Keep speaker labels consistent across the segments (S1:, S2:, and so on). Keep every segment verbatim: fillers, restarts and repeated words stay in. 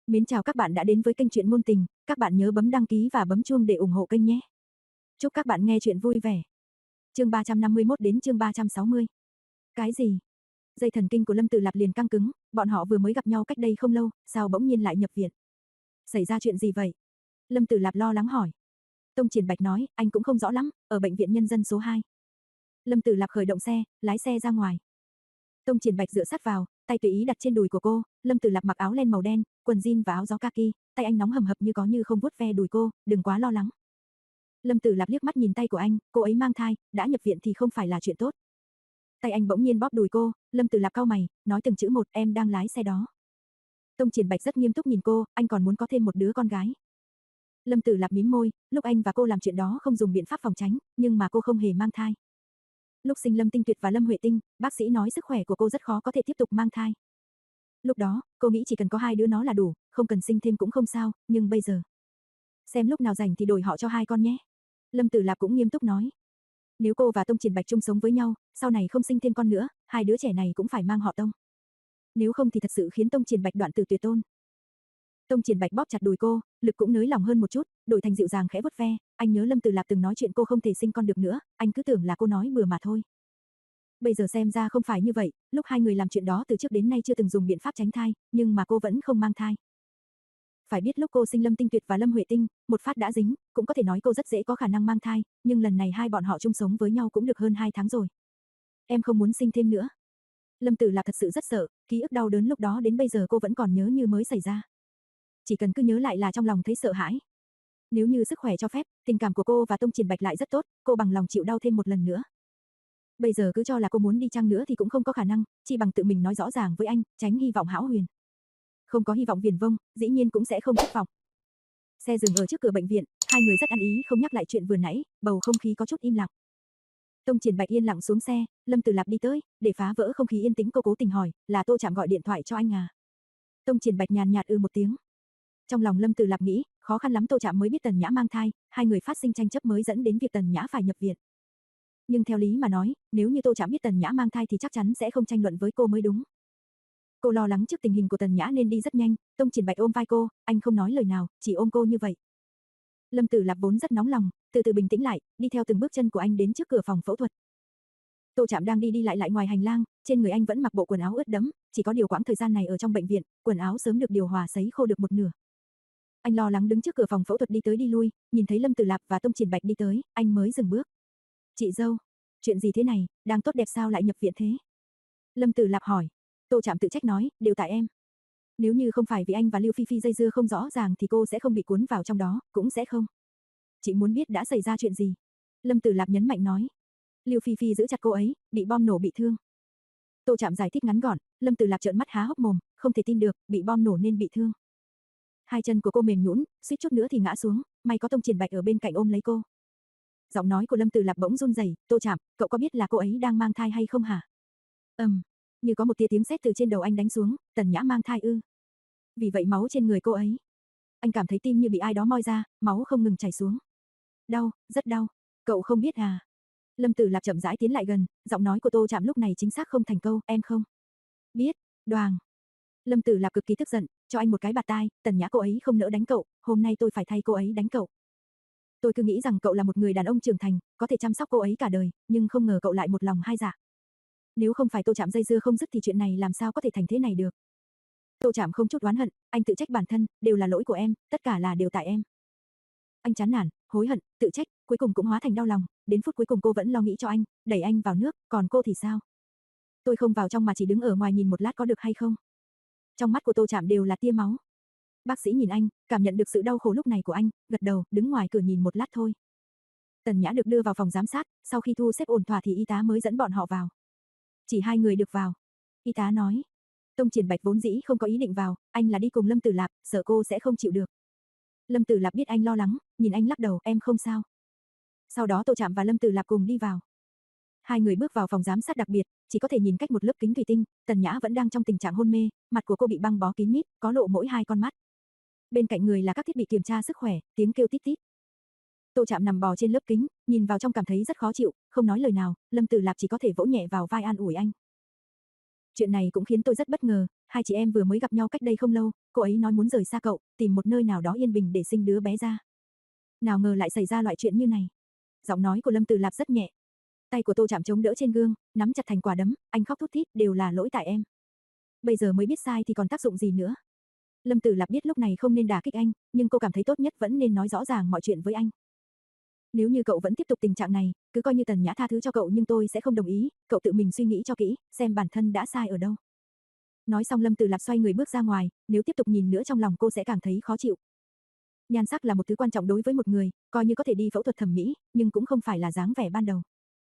S1: Mến chào các bạn đã đến với kênh truyện ngôn tình, các bạn nhớ bấm đăng ký và bấm chuông để ủng hộ kênh nhé. Chúc các bạn nghe truyện vui vẻ. Chương ba trăm năm mươi mốt đến chương ba trăm sáu mươi. Cái gì? Dây thần kinh của Lâm Tử Lạp liền căng cứng, bọn họ vừa mới gặp nhau cách đây không lâu, sao bỗng nhiên lại nhập viện? Xảy ra chuyện gì vậy? Lâm Tử Lạp lo lắng hỏi. Tông Triển Bạch nói, anh cũng không rõ lắm, ở bệnh viện nhân dân số hai. Lâm Tử Lạp khởi động xe, lái xe ra ngoài. Tông Triển Bạch dựa sát vào, tay tùy ý đặt trên đùi của cô, Lâm Tử Lạp mặc áo len màu đen, quần jean và áo gió kaki, tay anh nóng hầm hập như có như không vuốt ve đùi cô, đừng quá lo lắng. Lâm Tử Lạp liếc mắt nhìn tay của anh, cô ấy mang thai, đã nhập viện thì không phải là chuyện tốt. Tay anh bỗng nhiên bóp đùi cô, Lâm Tử Lạp cau mày, nói từng chữ một, em đang lái xe đó. Tông Triển Bạch rất nghiêm túc nhìn cô, anh còn muốn có thêm một đứa con gái. Lâm Tử Lạp mím môi, lúc anh và cô làm chuyện đó không dùng biện pháp phòng tránh, nhưng mà cô không hề mang thai. Lúc sinh Lâm Tinh Tuyệt và Lâm Huệ Tinh, bác sĩ nói sức khỏe của cô rất khó có thể tiếp tục mang thai. Lúc đó, cô nghĩ chỉ cần có hai đứa nó là đủ, không cần sinh thêm cũng không sao, nhưng bây giờ. Xem lúc nào rảnh thì đổi họ cho hai con nhé. Lâm Tử Lạp cũng nghiêm túc nói. Nếu cô và Tông Triển Bạch chung sống với nhau, sau này không sinh thêm con nữa, hai đứa trẻ này cũng phải mang họ Tông. Nếu không thì thật sự khiến Tông Triển Bạch đoạn tử tuyệt tôn. Tông Triển Bạch bóp chặt đùi cô, lực cũng nới lỏng hơn một chút, đổi thành dịu dàng khẽ vuốt ve, anh nhớ Lâm Tử Lạp từng nói chuyện cô không thể sinh con được nữa, anh cứ tưởng là cô nói bừa mà thôi. Bây giờ xem ra không phải như vậy, lúc hai người làm chuyện đó từ trước đến nay chưa từng dùng biện pháp tránh thai, nhưng mà cô vẫn không mang thai. Phải biết lúc cô sinh Lâm Tinh Tuyệt và Lâm Huệ Tinh, một phát đã dính, cũng có thể nói cô rất dễ có khả năng mang thai, nhưng lần này hai bọn họ chung sống với nhau cũng được hơn hai tháng rồi. Em không muốn sinh thêm nữa. Lâm Tử Lạp thật sự rất sợ, ký ức đau đớn lúc đó đến bây giờ cô vẫn còn nhớ như mới xảy ra. Chỉ cần cứ nhớ lại là trong lòng thấy sợ hãi. Nếu như sức khỏe cho phép, tình cảm của cô và Tông Triển Bạch lại rất tốt, cô bằng lòng chịu đau thêm một lần nữa. Bây giờ cứ cho là cô muốn đi chăng nữa thì cũng không có khả năng, chỉ bằng tự mình nói rõ ràng với anh, tránh hy vọng hão huyền. Không có hy vọng viển vông, dĩ nhiên cũng sẽ không thất vọng. Xe dừng ở trước cửa bệnh viện, hai người rất ăn ý không nhắc lại chuyện vừa nãy, bầu không khí có chút im lặng. Tông Triển Bạch yên lặng xuống xe, Lâm Tử Lạp đi tới, để phá vỡ không khí yên tĩnh cô cố tình hỏi, là Tô Trạm gọi điện thoại cho anh à? Tông Triển Bạch nhàn nhạt ư một tiếng. Trong lòng Lâm Tử Lạp nghĩ, khó khăn lắm Tô Trạm mới biết Tần Nhã mang thai, hai người phát sinh tranh chấp mới dẫn đến việc Tần Nhã phải nhập viện. Nhưng theo lý mà nói, nếu như Tô Trạm biết Tần Nhã mang thai thì chắc chắn sẽ không tranh luận với cô mới đúng. Cô lo lắng trước tình hình của Tần Nhã nên đi rất nhanh, Tông Triển Bạch ôm vai cô, anh không nói lời nào, chỉ ôm cô như vậy. Lâm Tử Lạp vốn rất nóng lòng, từ từ bình tĩnh lại, đi theo từng bước chân của anh đến trước cửa phòng phẫu thuật. Tô Trạm đang đi đi lại lại ngoài hành lang, trên người anh vẫn mặc bộ quần áo ướt đẫm, chỉ có điều quãng thời gian này ở trong bệnh viện, quần áo sớm được điều hòa sấy khô được một nửa. Anh lo lắng đứng trước cửa phòng phẫu thuật đi tới đi lui, nhìn thấy Lâm Tử Lạp và Tông Triển Bạch đi tới, anh mới dừng bước. Chị dâu, chuyện gì thế này, đang tốt đẹp sao lại nhập viện thế? Lâm Tử Lạp hỏi. Tô Trạm tự trách nói, đều tại em. Nếu như không phải vì anh và Lưu Phi Phi dây dưa không rõ ràng thì cô sẽ không bị cuốn vào trong đó, cũng sẽ không. Chị muốn biết đã xảy ra chuyện gì? Lâm Tử Lạp nhấn mạnh nói. Lưu Phi Phi giữ chặt cô ấy, bị bom nổ bị thương. Tô Trạm giải thích ngắn gọn, Lâm Tử Lạp trợn mắt há hốc mồm, không thể tin được, bị bom nổ nên bị thương. Hai chân của cô mềm nhũn, suýt chút nữa thì ngã xuống, may có Tông Triển Bạch ở bên cạnh ôm lấy cô. Giọng nói của Lâm Tử Lạp bỗng run rẩy, Tô Trạm, cậu có biết là cô ấy đang mang thai hay không hả? Ầm, um, như có một tia tiếng sét từ trên đầu anh đánh xuống, Tần Nhã mang thai ư? Vì vậy máu trên người cô ấy. Anh cảm thấy tim như bị ai đó moi ra, máu không ngừng chảy xuống. Đau, rất đau. Cậu không biết à? Lâm Tử Lạp chậm rãi tiến lại gần, giọng nói của Tô Trạm lúc này chính xác không thành câu, em không biết. Đoàng. Lâm Tử Lạp cực kỳ tức giận, cho anh một cái bạt tai, Tần Nhã cô ấy không nỡ đánh cậu, hôm nay tôi phải thay cô ấy đánh cậu. Tôi cứ nghĩ rằng cậu là một người đàn ông trưởng thành, có thể chăm sóc cô ấy cả đời, nhưng không ngờ cậu lại một lòng hai dạ. Nếu không phải Tô Trạm dây dưa không dứt thì chuyện này làm sao có thể thành thế này được. Tô Trạm không chút oán hận, anh tự trách bản thân, đều là lỗi của em, tất cả là đều tại em. Anh chán nản, hối hận, tự trách, cuối cùng cũng hóa thành đau lòng, đến phút cuối cùng cô vẫn lo nghĩ cho anh, đẩy anh vào nước, còn cô thì sao? Tôi không vào trong mà chỉ đứng ở ngoài nhìn một lát có được hay không? Trong mắt của Tô Trạm đều là tia máu. Bác sĩ nhìn anh, cảm nhận được sự đau khổ lúc này của anh, gật đầu, đứng ngoài cửa nhìn một lát thôi. Tần Nhã được đưa vào phòng giám sát, sau khi thu xếp ổn thỏa thì y tá mới dẫn bọn họ vào. Chỉ hai người được vào. Y tá nói. Tông Triển Bạch vốn dĩ không có ý định vào, anh là đi cùng Lâm Tử Lạp, sợ cô sẽ không chịu được. Lâm Tử Lạp biết anh lo lắng, nhìn anh lắc đầu, em không sao. Sau đó Tô Trạm và Lâm Tử Lạp cùng đi vào. Hai người bước vào phòng giám sát đặc biệt, chỉ có thể nhìn cách một lớp kính thủy tinh, Tần Nhã vẫn đang trong tình trạng hôn mê, mặt của cô bị băng bó kín mít, có lộ mỗi hai con mắt. Bên cạnh người là các thiết bị kiểm tra sức khỏe, tiếng kêu tít tít. Tô Trạm nằm bò trên lớp kính, nhìn vào trong cảm thấy rất khó chịu, không nói lời nào, Lâm Tử Lạp chỉ có thể vỗ nhẹ vào vai an ủi anh. Chuyện này cũng khiến tôi rất bất ngờ, hai chị em vừa mới gặp nhau cách đây không lâu, cô ấy nói muốn rời xa cậu, tìm một nơi nào đó yên bình để sinh đứa bé ra. Nào ngờ lại xảy ra loại chuyện như này. Giọng nói của Lâm Tử Lạp rất nhẹ. Tay của Tô Trạm chống đỡ trên gương, nắm chặt thành quả đấm, anh khóc thút thít, đều là lỗi tại em. Bây giờ mới biết sai thì còn tác dụng gì nữa. Lâm Tử Lạp biết lúc này không nên đả kích anh, nhưng cô cảm thấy tốt nhất vẫn nên nói rõ ràng mọi chuyện với anh. Nếu như cậu vẫn tiếp tục tình trạng này, cứ coi như Tần Nhã tha thứ cho cậu nhưng tôi sẽ không đồng ý, cậu tự mình suy nghĩ cho kỹ, xem bản thân đã sai ở đâu. Nói xong Lâm Tử Lạp xoay người bước ra ngoài, nếu tiếp tục nhìn nữa trong lòng cô sẽ cảm thấy khó chịu. Nhan sắc là một thứ quan trọng đối với một người, coi như có thể đi phẫu thuật thẩm mỹ, nhưng cũng không phải là dáng vẻ ban đầu.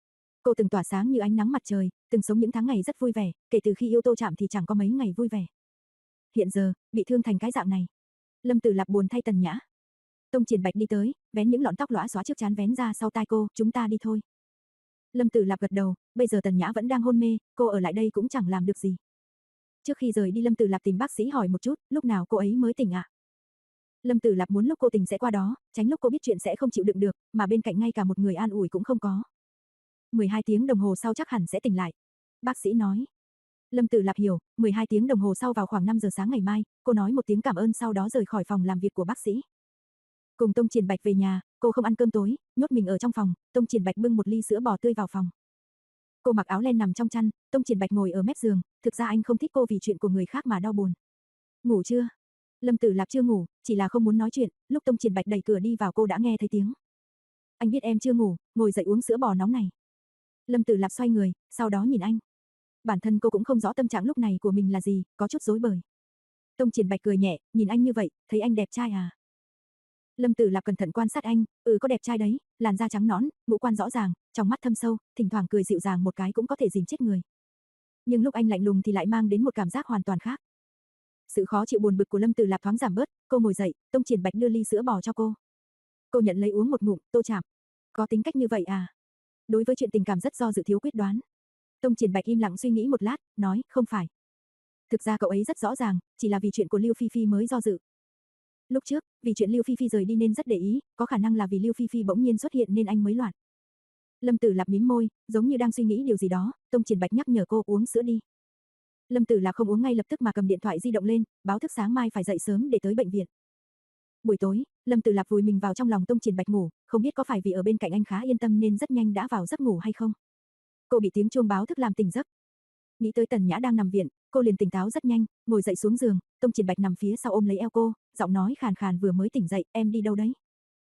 S1: Cô từng tỏa sáng như ánh nắng mặt trời, từng sống những tháng ngày rất vui vẻ, kể từ khi yêu Tô Trạm thì chẳng có mấy ngày vui vẻ. Hiện giờ, bị thương thành cái dạng này. Lâm Tử Lạp buồn thay Tần Nhã. Tông Triển Bạch đi tới, vén những lọn tóc lóa xóa trước trán vén ra sau tai cô, chúng ta đi thôi. Lâm Tử Lạp gật đầu, bây giờ Tần Nhã vẫn đang hôn mê, cô ở lại đây cũng chẳng làm được gì. Trước khi rời đi Lâm Tử Lạp tìm bác sĩ hỏi một chút, lúc nào cô ấy mới tỉnh ạ? À? Lâm Tử Lạp muốn lúc cô tỉnh sẽ qua đó, tránh lúc cô biết chuyện sẽ không chịu đựng được, mà bên cạnh ngay cả một người an ủi cũng không có. mười hai tiếng đồng hồ sau chắc hẳn sẽ tỉnh lại. Bác sĩ nói. Lâm Tử Lạp hiểu, mười hai tiếng đồng hồ sau vào khoảng năm giờ sáng ngày mai, cô nói một tiếng cảm ơn sau đó rời khỏi phòng làm việc của bác sĩ. Cùng Tông Triển Bạch về nhà, cô không ăn cơm tối, nhốt mình ở trong phòng, Tông Triển Bạch bưng một ly sữa bò tươi vào phòng. Cô mặc áo len nằm trong chăn, Tông Triển Bạch ngồi ở mép giường, thực ra anh không thích cô vì chuyện của người khác mà đau buồn. Ngủ chưa? Lâm Tử Lạp chưa ngủ, chỉ là không muốn nói chuyện, lúc Tông Triển Bạch đẩy cửa đi vào cô đã nghe thấy tiếng. Anh biết em chưa ngủ, ngồi dậy uống sữa bò nóng này. Lâm Tử Lạp xoay người, sau đó nhìn anh. Bản thân cô cũng không rõ tâm trạng lúc này của mình là gì, có chút rối bời. Tông Triển Bạch cười nhẹ, nhìn anh như vậy, thấy anh đẹp trai à? Lâm Tử Lạp cẩn thận quan sát anh, ừ có đẹp trai đấy, làn da trắng nõn, ngũ quan rõ ràng, trong mắt thâm sâu, thỉnh thoảng cười dịu dàng một cái cũng có thể dìm chết người. Nhưng lúc anh lạnh lùng thì lại mang đến một cảm giác hoàn toàn khác. Sự khó chịu buồn bực của Lâm Tử Lạp thoáng giảm bớt, cô ngồi dậy, Tông Triển Bạch đưa ly sữa bò cho cô. Cô nhận lấy uống một ngụm, Tô Trạm, có tính cách như vậy à? Đối với chuyện tình cảm rất do dự thiếu quyết đoán. Tông Triển Bạch im lặng suy nghĩ một lát, nói, không phải. Thực ra cậu ấy rất rõ ràng, chỉ là vì chuyện của Lưu Phi Phi mới do dự. Lúc trước, vì chuyện Lưu Phi Phi rời đi nên rất để ý, có khả năng là vì Lưu Phi Phi bỗng nhiên xuất hiện nên anh mới loạn. Lâm Tử Lạp mím môi, giống như đang suy nghĩ điều gì đó, Tông Triển Bạch nhắc nhở cô uống sữa đi. Lâm Tử Lạp không uống ngay lập tức mà cầm điện thoại di động lên, báo thức sáng mai phải dậy sớm để tới bệnh viện. Buổi tối, Lâm Tử Lạp vùi mình vào trong lòng Tông Triển Bạch ngủ, không biết có phải vì ở bên cạnh anh khá yên tâm nên rất nhanh đã vào giấc ngủ hay không. Cô bị tiếng chuông báo thức làm tỉnh giấc. Nghĩ tới Tần Nhã đang nằm viện, cô liền tỉnh táo rất nhanh, ngồi dậy xuống giường, Tông Triển Bạch nằm phía sau ôm lấy eo cô, giọng nói khàn khàn vừa mới tỉnh dậy, em đi đâu đấy?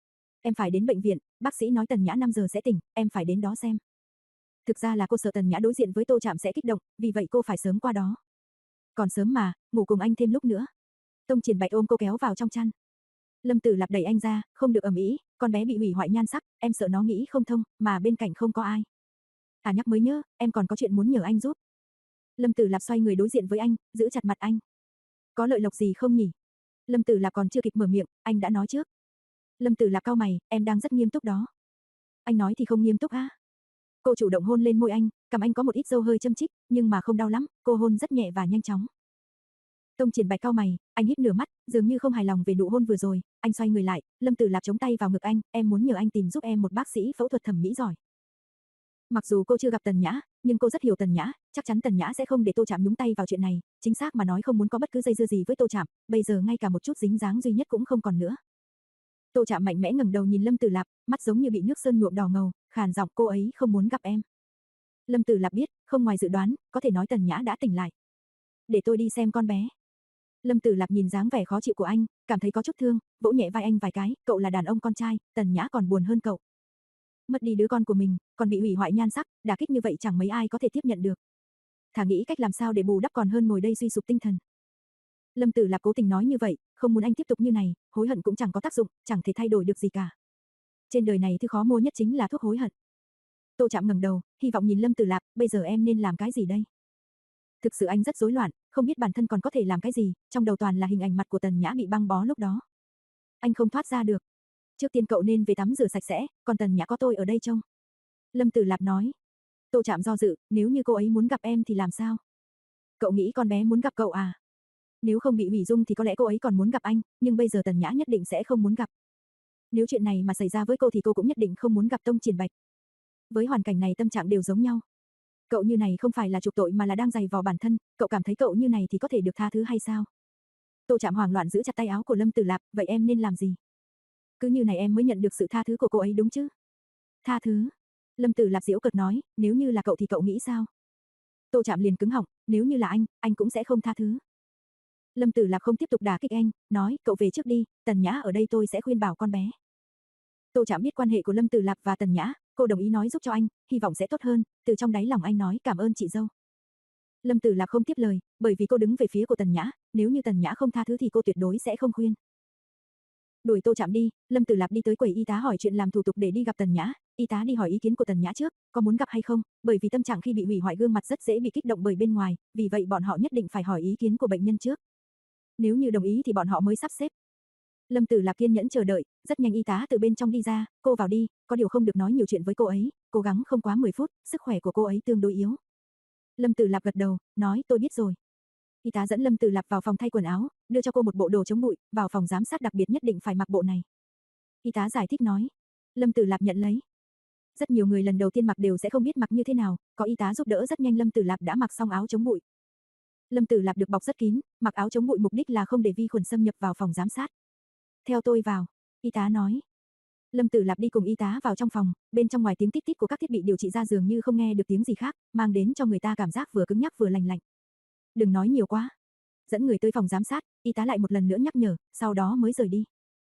S1: Em phải đến bệnh viện, bác sĩ nói Tần Nhã năm giờ sẽ tỉnh, em phải đến đó xem. Thực ra là cô sợ Tần Nhã đối diện với Tô Trạm sẽ kích động, vì vậy cô phải sớm qua đó. Còn sớm mà, ngủ cùng anh thêm lúc nữa. Tông Triển Bạch ôm cô kéo vào trong chăn. Lâm Tử Lạp đẩy anh ra, không được ầm ĩ, con bé bị hủy hoại nhan sắc, em sợ nó nghĩ không thông, mà bên cạnh không có ai. À nhắc mới nhớ, em còn có chuyện muốn nhờ anh giúp. Lâm Tử Lạp xoay người đối diện với anh, giữ chặt mặt anh. Có lợi lộc gì không nhỉ? Lâm Tử Lạp còn chưa kịp mở miệng, anh đã nói trước. Lâm Tử Lạp cau mày, em đang rất nghiêm túc đó. Anh nói thì không nghiêm túc á? Cô chủ động hôn lên môi anh, cằm anh có một ít râu hơi châm chích, nhưng mà không đau lắm, cô hôn rất nhẹ và nhanh chóng. Tông Triển Bạch cau mày, anh híp nửa mắt, dường như không hài lòng về nụ hôn vừa rồi, anh xoay người lại, Lâm Tử Lạp chống tay vào ngực anh, em muốn nhờ anh tìm giúp em một bác sĩ phẫu thuật thẩm mỹ giỏi. Mặc dù cô chưa gặp Tần Nhã, nhưng cô rất hiểu Tần Nhã, chắc chắn Tần Nhã sẽ không để Tô Trạm nhúng tay vào chuyện này, chính xác mà nói không muốn có bất cứ dây dưa gì với Tô Trạm, bây giờ ngay cả một chút dính dáng duy nhất cũng không còn nữa. Tô Trạm mạnh mẽ ngẩng đầu nhìn Lâm Tử Lạp, mắt giống như bị nước sơn nhuộm đỏ ngầu, khàn giọng, cô ấy không muốn gặp em. Lâm Tử Lạp biết, không ngoài dự đoán, có thể nói Tần Nhã đã tỉnh lại. Để tôi đi xem con bé. Lâm Tử Lạp nhìn dáng vẻ khó chịu của anh, cảm thấy có chút thương, vỗ nhẹ vai anh vài cái, cậu là đàn ông con trai, Tần Nhã còn buồn hơn cậu. Mất đi đứa con của mình, còn bị hủy hoại nhan sắc, đả kích như vậy chẳng mấy ai có thể tiếp nhận được. Thà nghĩ cách làm sao để bù đắp còn hơn ngồi đây suy sụp tinh thần. Lâm Tử Lạp cố tình nói như vậy, không muốn anh tiếp tục như này, hối hận cũng chẳng có tác dụng, chẳng thể thay đổi được gì cả. Trên đời này thứ khó mua nhất chính là thuốc hối hận. Tô Trạm ngẩng đầu, hy vọng nhìn Lâm Tử Lạp, bây giờ em nên làm cái gì đây? Thực sự anh rất rối loạn, không biết bản thân còn có thể làm cái gì, trong đầu toàn là hình ảnh mặt của Tần Nhã bị băng bó lúc đó. Anh không thoát ra được. Trước tiên cậu nên về tắm rửa sạch sẽ, còn Tần Nhã có tôi ở đây trông. Lâm Tử Lạp nói. Tô Trạm do dự, nếu như cô ấy muốn gặp em thì làm sao? Cậu nghĩ con bé muốn gặp cậu à? Nếu không bị hủy dung thì có lẽ cô ấy còn muốn gặp anh, nhưng bây giờ Tần Nhã nhất định sẽ không muốn gặp. Nếu chuyện này mà xảy ra với cô thì cô cũng nhất định không muốn gặp Tông Triển Bạch. Với hoàn cảnh này tâm trạng đều giống nhau. Cậu như này không phải là chuộc tội mà là đang giày vò bản thân, cậu cảm thấy cậu như này thì có thể được tha thứ hay sao? Tô Trạm hoảng loạn giữ chặt tay áo của Lâm Tử Lạp, vậy em nên làm gì? Cứ như này em mới nhận được sự tha thứ của cô ấy đúng chứ? Tha thứ? Lâm Tử Lạp giễu cợt nói, nếu như là cậu thì cậu nghĩ sao? Tô Trạm liền cứng họng, nếu như là anh, anh cũng sẽ không tha thứ. Lâm Tử Lạp không tiếp tục đả kích anh, nói, cậu về trước đi, Tần Nhã ở đây tôi sẽ khuyên bảo con bé. Tô Trạm biết quan hệ của Lâm Tử Lạp và Tần Nhã, cô đồng ý nói giúp cho anh, hy vọng sẽ tốt hơn, từ trong đáy lòng anh nói cảm ơn chị dâu. Lâm Tử Lạp không tiếp lời, bởi vì cô đứng về phía của Tần Nhã, nếu như Tần Nhã không tha thứ thì cô tuyệt đối sẽ không khuyên. Đuổi Tô Trạm đi, Lâm Tử Lạp đi tới quầy y tá hỏi chuyện làm thủ tục để đi gặp Tần Nhã, y tá đi hỏi ý kiến của Tần Nhã trước, có muốn gặp hay không, bởi vì tâm trạng khi bị hủy hoại gương mặt rất dễ bị kích động bởi bên ngoài, vì vậy bọn họ nhất định phải hỏi ý kiến của bệnh nhân trước. Nếu như đồng ý thì bọn họ mới sắp xếp. Lâm Tử Lạp kiên nhẫn chờ đợi, rất nhanh y tá từ bên trong đi ra, cô vào đi, có điều không được nói nhiều chuyện với cô ấy, cố gắng không quá mười phút, sức khỏe của cô ấy tương đối yếu. Lâm Tử Lạp gật đầu, nói tôi biết rồi. Y tá dẫn Lâm Tử Lạp vào phòng thay quần áo, đưa cho cô một bộ đồ chống bụi, vào phòng giám sát đặc biệt nhất định phải mặc bộ này. Y tá giải thích nói. Lâm Tử Lạp nhận lấy. Rất nhiều người lần đầu tiên mặc đều sẽ không biết mặc như thế nào, có y tá giúp đỡ rất nhanh Lâm Tử Lạp đã mặc xong áo chống bụi. Lâm Tử Lạp được bọc rất kín, mặc áo chống bụi mục đích là không để vi khuẩn xâm nhập vào phòng giám sát. Theo tôi vào, y tá nói. Lâm Tử Lạp đi cùng y tá vào trong phòng, bên trong ngoài tiếng tít tít của các thiết bị điều trị ra dường như không nghe được tiếng gì khác, mang đến cho người ta cảm giác vừa cứng nhắc vừa lành lạnh. Đừng nói nhiều quá. Dẫn người tới phòng giám sát, y tá lại một lần nữa nhắc nhở, sau đó mới rời đi.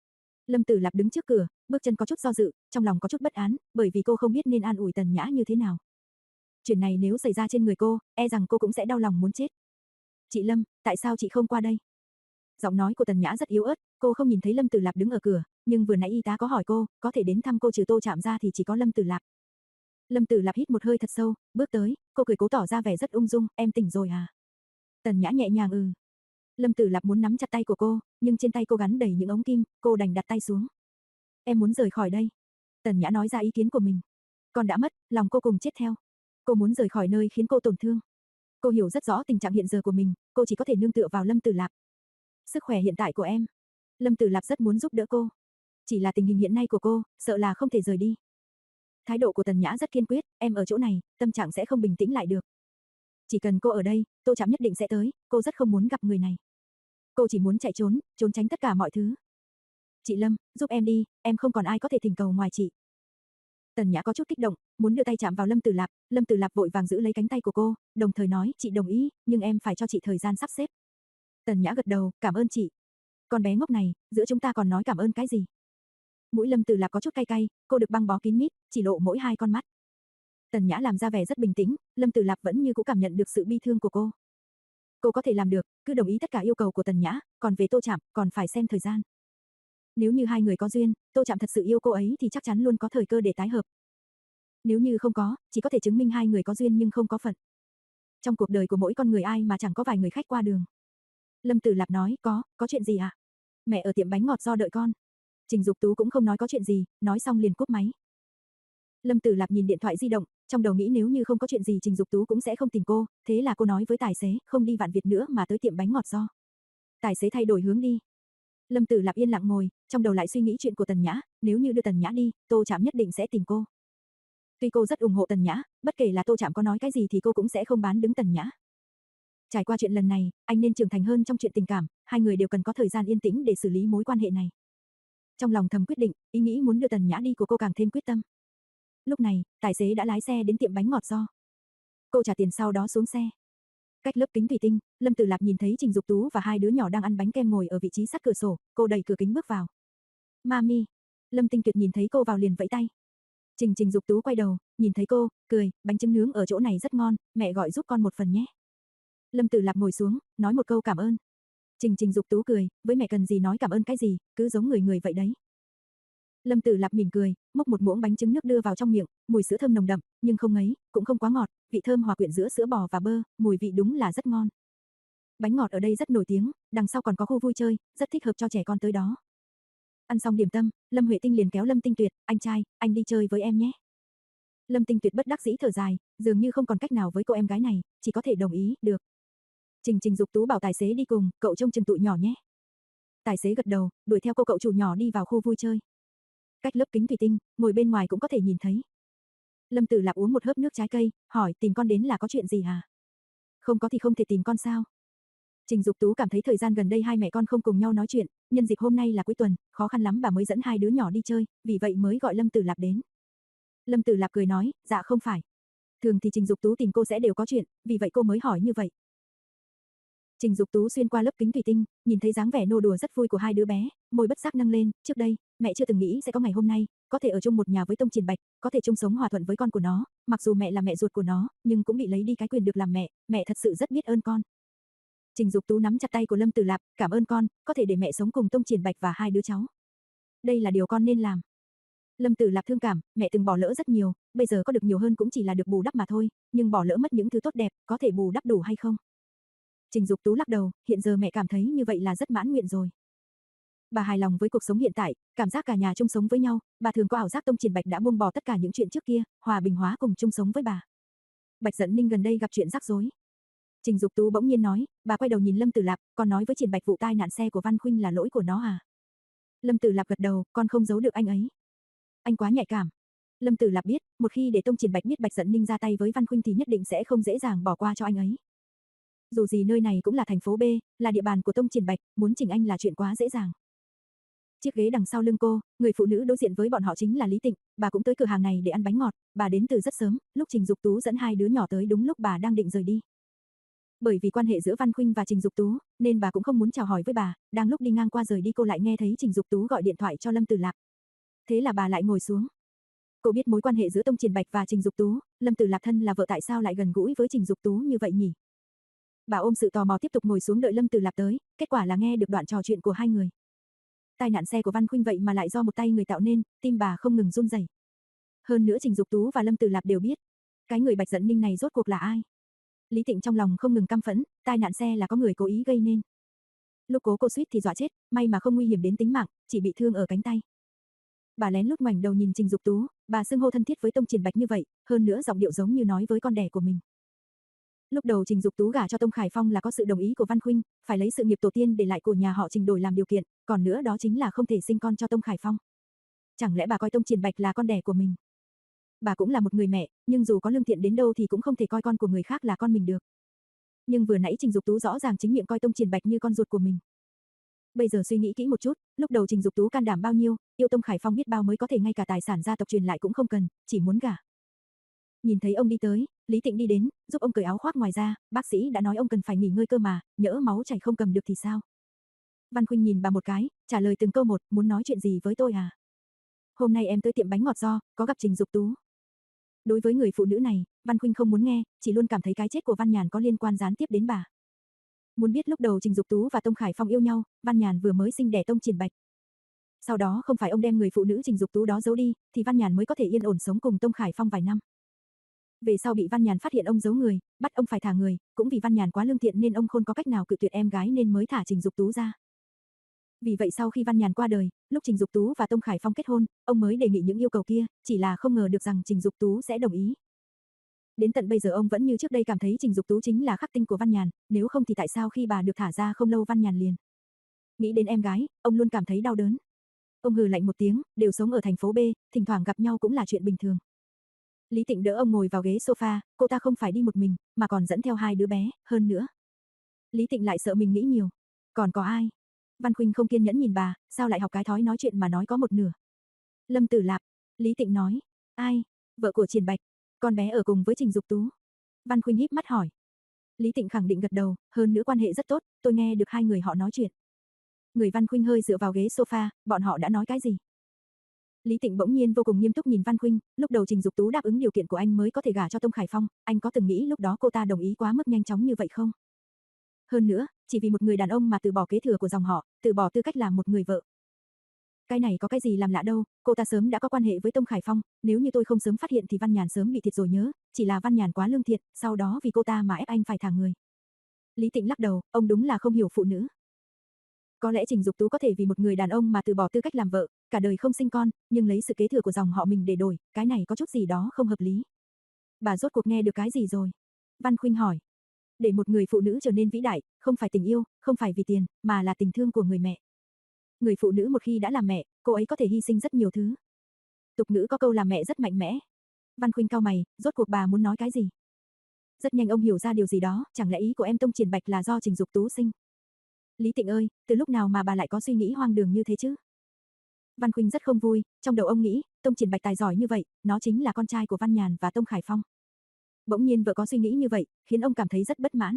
S1: Lâm Tử Lạp đứng trước cửa, bước chân có chút do dự, trong lòng có chút bất án, bởi vì cô không biết nên an ủi Tần Nhã như thế nào. Chuyện này nếu xảy ra trên người cô, e rằng cô cũng sẽ đau lòng muốn chết. Chị Lâm, tại sao chị không qua đây? Giọng nói của Tần Nhã rất yếu ớt, cô không nhìn thấy Lâm Tử Lạp đứng ở cửa, nhưng vừa nãy y tá có hỏi cô, có thể đến thăm cô trừ Tô Trạm ra thì chỉ có Lâm Tử Lạp. Lâm Tử Lạp hít một hơi thật sâu, bước tới, cô cười cố tỏ ra vẻ rất ung dung, em tỉnh rồi à? Tần Nhã nhẹ nhàng ừ. Lâm Tử Lạp muốn nắm chặt tay của cô, nhưng trên tay cô gắn đầy những ống kim, cô đành đặt tay xuống. Em muốn rời khỏi đây. Tần Nhã nói ra ý kiến của mình. Con đã mất, lòng cô cùng chết theo. Cô muốn rời khỏi nơi khiến cô tổn thương. Cô hiểu rất rõ tình trạng hiện giờ của mình, cô chỉ có thể nương tựa vào Lâm Tử Lạp. Sức khỏe hiện tại của em. Lâm Tử Lạp rất muốn giúp đỡ cô. Chỉ là tình hình hiện nay của cô, sợ là không thể rời đi. Thái độ của Tần Nhã rất kiên quyết, em ở chỗ này, tâm trạng sẽ không bình tĩnh lại được. Chỉ cần cô ở đây, Tô Trạm nhất định sẽ tới, cô rất không muốn gặp người này. Cô chỉ muốn chạy trốn, trốn tránh tất cả mọi thứ. Chị Lâm, giúp em đi, em không còn ai có thể thỉnh cầu ngoài chị. Tần Nhã có chút kích động, muốn đưa tay chạm vào Lâm Tử Lạp, Lâm Tử Lạp vội vàng giữ lấy cánh tay của cô, đồng thời nói, chị đồng ý, nhưng em phải cho chị thời gian sắp xếp. Tần Nhã gật đầu, cảm ơn chị. Con bé ngốc này, giữa chúng ta còn nói cảm ơn cái gì? Mũi Lâm Tử Lạp có chút cay cay, cô được băng bó kín mít, chỉ lộ mỗi hai con mắt. Tần Nhã làm ra vẻ rất bình tĩnh, Lâm Tử Lạp vẫn như cũng cảm nhận được sự bi thương của cô. Cô có thể làm được, cứ đồng ý tất cả yêu cầu của Tần Nhã, còn về Tô Trạm, còn phải xem thời gian. Nếu như hai người có duyên, Tô Trạm thật sự yêu cô ấy thì chắc chắn luôn có thời cơ để tái hợp. Nếu như không có, chỉ có thể chứng minh hai người có duyên nhưng không có phận. Trong cuộc đời của mỗi con người ai mà chẳng có vài người khách qua đường. Lâm Tử Lạp nói, có, có chuyện gì ạ? À? Mẹ ở tiệm bánh ngọt do đợi con. Trình Dục Tú cũng không nói có chuyện gì, nói xong liền cúp máy. Lâm Tử Lạp nhìn điện thoại di động, trong đầu nghĩ nếu như không có chuyện gì Trình Dục Tú cũng sẽ không tìm cô, thế là cô nói với tài xế, không đi Vạn Việt nữa mà tới tiệm bánh ngọt do. Tài xế thay đổi hướng đi. Lâm Tử Lạp yên lặng ngồi, trong đầu lại suy nghĩ chuyện của Tần Nhã, nếu như đưa Tần Nhã đi, Tô Trạm nhất định sẽ tìm cô. Tuy cô rất ủng hộ Tần Nhã, bất kể là Tô Trạm có nói cái gì thì cô cũng sẽ không bán đứng Tần Nhã. Trải qua chuyện lần này, anh nên trưởng thành hơn trong chuyện tình cảm, hai người đều cần có thời gian yên tĩnh để xử lý mối quan hệ này. Trong lòng thầm quyết định, ý nghĩ muốn đưa Tần Nhã đi của cô càng thêm quyết tâm. Lúc này, tài xế đã lái xe đến tiệm bánh ngọt do. Cô trả tiền sau đó xuống xe. Cách lớp kính thủy tinh, Lâm Tử Lạp nhìn thấy Trình Dục Tú và hai đứa nhỏ đang ăn bánh kem ngồi ở vị trí sát cửa sổ, cô đẩy cửa kính bước vào. Mami. Lâm Tinh Tuyệt nhìn thấy cô vào liền vẫy tay. Trình Trình Dục Tú quay đầu, nhìn thấy cô, cười, bánh trứng nướng ở chỗ này rất ngon, mẹ gọi giúp con một phần nhé. Lâm Tử Lạp ngồi xuống, nói một câu cảm ơn. Trình Trình Dục Tú cười, với mẹ cần gì nói cảm ơn cái gì, cứ giống người người vậy đấy. Lâm Tử Lạp mỉm cười, múc một muỗng bánh trứng nước đưa vào trong miệng, mùi sữa thơm nồng đậm, nhưng không ngấy, cũng không quá ngọt, vị thơm hòa quyện giữa sữa bò và bơ, mùi vị đúng là rất ngon. Bánh ngọt ở đây rất nổi tiếng, đằng sau còn có khu vui chơi, rất thích hợp cho trẻ con tới đó. Ăn xong điểm tâm, Lâm Huệ Tinh liền kéo Lâm Tinh Tuyệt, anh trai, anh đi chơi với em nhé. Lâm Tinh Tuyệt bất đắc dĩ thở dài, dường như không còn cách nào với cô em gái này, chỉ có thể đồng ý, được. Trình Trình Dục Tú bảo tài xế đi cùng, cậu trông chừng tụi nhỏ nhé. Tài xế gật đầu, đuổi theo cô cậu chủ nhỏ đi vào khu vui chơi. Cách lớp kính thủy tinh, ngồi bên ngoài cũng có thể nhìn thấy. Lâm Tử Lạp uống một hớp nước trái cây, hỏi tìm con đến là có chuyện gì hả? Không có thì không thể tìm con sao? Trình Dục Tú cảm thấy thời gian gần đây hai mẹ con không cùng nhau nói chuyện, nhân dịp hôm nay là cuối tuần, khó khăn lắm bà mới dẫn hai đứa nhỏ đi chơi, vì vậy mới gọi Lâm Tử Lạp đến. Lâm Tử Lạp cười nói, dạ không phải. Thường thì Trình Dục Tú tìm cô sẽ đều có chuyện, vì vậy cô mới hỏi như vậy. Trình Dục Tú xuyên qua lớp kính thủy tinh, nhìn thấy dáng vẻ nô đùa rất vui của hai đứa bé, môi bất giác nâng lên, trước đây, mẹ chưa từng nghĩ sẽ có ngày hôm nay, có thể ở chung một nhà với Tông Triển Bạch, có thể chung sống hòa thuận với con của nó, mặc dù mẹ là mẹ ruột của nó, nhưng cũng bị lấy đi cái quyền được làm mẹ, mẹ thật sự rất biết ơn con. Trình Dục Tú nắm chặt tay của Lâm Tử Lạp, cảm ơn con, có thể để mẹ sống cùng Tông Triển Bạch và hai đứa cháu. Đây là điều con nên làm. Lâm Tử Lạp thương cảm, mẹ từng bỏ lỡ rất nhiều, bây giờ có được nhiều hơn cũng chỉ là được bù đắp mà thôi, nhưng bỏ lỡ mất những thứ tốt đẹp, có thể bù đắp đủ hay không? Trình Dục Tú lắc đầu, hiện giờ mẹ cảm thấy như vậy là rất mãn nguyện rồi. Bà hài lòng với cuộc sống hiện tại, cảm giác cả nhà chung sống với nhau, bà thường có ảo giác Tông Triển Bạch đã buông bỏ tất cả những chuyện trước kia, hòa bình hóa cùng chung sống với bà. Bạch Dận Ninh gần đây gặp chuyện rắc rối. Trình Dục Tú bỗng nhiên nói, bà quay đầu nhìn Lâm Tử Lạp, con nói với Triển Bạch vụ tai nạn xe của Văn Khuynh là lỗi của nó à? Lâm Tử Lạp gật đầu, con không giấu được anh ấy. Anh quá nhạy cảm. Lâm Tử Lạp biết, một khi để Tông Triển Bạch biết Bạch Dận Ninh ra tay với Văn Khuynh thì nhất định sẽ không dễ dàng bỏ qua cho anh ấy. Dù gì nơi này cũng là thành phố B, là địa bàn của Tông Triển Bạch, muốn chỉnh anh là chuyện quá dễ dàng. Chiếc ghế đằng sau lưng cô, người phụ nữ đối diện với bọn họ chính là Lý Tịnh, bà cũng tới cửa hàng này để ăn bánh ngọt, bà đến từ rất sớm, lúc Trình Dục Tú dẫn hai đứa nhỏ tới đúng lúc bà đang định rời đi. Bởi vì quan hệ giữa Văn Khuynh và Trình Dục Tú, nên bà cũng không muốn chào hỏi với bà, đang lúc đi ngang qua rời đi cô lại nghe thấy Trình Dục Tú gọi điện thoại cho Lâm Tử Lạp. Thế là bà lại ngồi xuống. Cô biết mối quan hệ giữa Tông Triển Bạch và Trình Dục Tú, Lâm Tử Lạp thân là vợ tại sao lại gần gũi với Trình Dục Tú như vậy nhỉ? Bà ôm sự tò mò tiếp tục ngồi xuống đợi Lâm Tử Lạp tới, kết quả là nghe được đoạn trò chuyện của hai người. Tai nạn xe của Văn Khuynh vậy mà lại do một tay người tạo nên, tim bà không ngừng run rẩy. Hơn nữa Trình Dục Tú và Lâm Tử Lạp đều biết, cái người Bạch Dận Ninh này rốt cuộc là ai? Lý Tịnh trong lòng không ngừng căm phẫn, tai nạn xe là có người cố ý gây nên. Lúc cố cô suýt thì dọa chết, may mà không nguy hiểm đến tính mạng, chỉ bị thương ở cánh tay. Bà lén lút ngoảnh đầu nhìn Trình Dục Tú, bà xưng hô thân thiết với Tông Triển Bạch như vậy, hơn nữa giọng điệu giống như nói với con đẻ của mình. Lúc đầu Trình Dục Tú gả cho Tông Khải Phong là có sự đồng ý của Văn Khuynh, phải lấy sự nghiệp tổ tiên để lại của nhà họ Trình đổi làm điều kiện, còn nữa đó chính là không thể sinh con cho Tông Khải Phong. Chẳng lẽ bà coi Tông Triển Bạch là con đẻ của mình? Bà cũng là một người mẹ, nhưng dù có lương thiện đến đâu thì cũng không thể coi con của người khác là con mình được. Nhưng vừa nãy Trình Dục Tú rõ ràng chính miệng coi Tông Triển Bạch như con ruột của mình. Bây giờ suy nghĩ kỹ một chút, lúc đầu Trình Dục Tú can đảm bao nhiêu, yêu Tông Khải Phong biết bao mới có thể ngay cả tài sản gia tộc truyền lại cũng không cần, chỉ muốn gả. Nhìn thấy ông đi tới, Lý Tịnh đi đến, giúp ông cởi áo khoác ngoài ra, bác sĩ đã nói ông cần phải nghỉ ngơi cơ mà, nhỡ máu chảy không cầm được thì sao? Văn Khuynh nhìn bà một cái, trả lời từng câu một, muốn nói chuyện gì với tôi à? Hôm nay em tới tiệm bánh ngọt do, có gặp Trình Dục Tú. Đối với người phụ nữ này, Văn Khuynh không muốn nghe, chỉ luôn cảm thấy cái chết của Văn Nhàn có liên quan gián tiếp đến bà. Muốn biết lúc đầu Trình Dục Tú và Tông Khải Phong yêu nhau, Văn Nhàn vừa mới sinh đẻ Tông Triển Bạch. Sau đó không phải ông đem người phụ nữ Trình Dục Tú đó giấu đi, thì Văn Nhàn mới có thể yên ổn sống cùng Tông Khải Phong vài năm. Về sau bị Văn Nhàn phát hiện ông giấu người, bắt ông phải thả người, cũng vì Văn Nhàn quá lương thiện nên ông không có cách nào cự tuyệt em gái nên mới thả Trình Dục Tú ra. Vì vậy sau khi Văn Nhàn qua đời, lúc Trình Dục Tú và Tông Khải Phong kết hôn, ông mới đề nghị những yêu cầu kia, chỉ là không ngờ được rằng Trình Dục Tú sẽ đồng ý. Đến tận bây giờ ông vẫn như trước đây cảm thấy Trình Dục Tú chính là khắc tinh của Văn Nhàn, nếu không thì tại sao khi bà được thả ra không lâu Văn Nhàn liền. Nghĩ đến em gái, ông luôn cảm thấy đau đớn. Ông hừ lạnh một tiếng, đều sống ở thành phố B, thỉnh thoảng gặp nhau cũng là chuyện bình thường. Lý Tịnh đỡ ông ngồi vào ghế sofa, cô ta không phải đi một mình, mà còn dẫn theo hai đứa bé, hơn nữa. Lý Tịnh lại sợ mình nghĩ nhiều. Còn có ai? Văn Khuynh không kiên nhẫn nhìn bà, sao lại học cái thói nói chuyện mà nói có một nửa. Lâm Tử Lạp, Lý Tịnh nói. Ai? Vợ của Triển Bạch, con bé ở cùng với Trình Dục Tú. Văn Khuynh híp mắt hỏi. Lý Tịnh khẳng định gật đầu, hơn nữa quan hệ rất tốt, tôi nghe được hai người họ nói chuyện. Người Văn Khuynh hơi dựa vào ghế sofa, bọn họ đã nói cái gì? Lý Tịnh bỗng nhiên vô cùng nghiêm túc nhìn Văn Khuynh, lúc đầu Trình Dục Tú đáp ứng điều kiện của anh mới có thể gả cho Tông Khải Phong, anh có từng nghĩ lúc đó cô ta đồng ý quá mức nhanh chóng như vậy không? Hơn nữa, chỉ vì một người đàn ông mà từ bỏ kế thừa của dòng họ, từ bỏ tư cách làm một người vợ. Cái này có cái gì làm lạ đâu, cô ta sớm đã có quan hệ với Tông Khải Phong, nếu như tôi không sớm phát hiện thì Văn Nhàn sớm bị thiệt rồi nhớ, chỉ là Văn Nhàn quá lương thiện, sau đó vì cô ta mà ép anh phải thả người. Lý Tịnh lắc đầu, ông đúng là không hiểu phụ nữ. Có lẽ Trình Dục Tú có thể vì một người đàn ông mà từ bỏ tư cách làm vợ, cả đời không sinh con, nhưng lấy sự kế thừa của dòng họ mình để đổi, cái này có chút gì đó không hợp lý. Bà rốt cuộc nghe được cái gì rồi? Văn Khuynh hỏi. Để một người phụ nữ trở nên vĩ đại, không phải tình yêu, không phải vì tiền, mà là tình thương của người mẹ. Người phụ nữ một khi đã làm mẹ, cô ấy có thể hy sinh rất nhiều thứ. Tục ngữ có câu làm mẹ rất mạnh mẽ. Văn Khuynh cau mày, rốt cuộc bà muốn nói cái gì? Rất nhanh ông hiểu ra điều gì đó, chẳng lẽ ý của em Tông Triển Bạch là do Trình Dục Tú sinh? Lý Tịnh ơi, từ lúc nào mà bà lại có suy nghĩ hoang đường như thế chứ? Văn Khuynh rất không vui, trong đầu ông nghĩ, Tông Triển Bạch tài giỏi như vậy, nó chính là con trai của Văn Nhàn và Tông Khải Phong. Bỗng nhiên vợ có suy nghĩ như vậy, khiến ông cảm thấy rất bất mãn.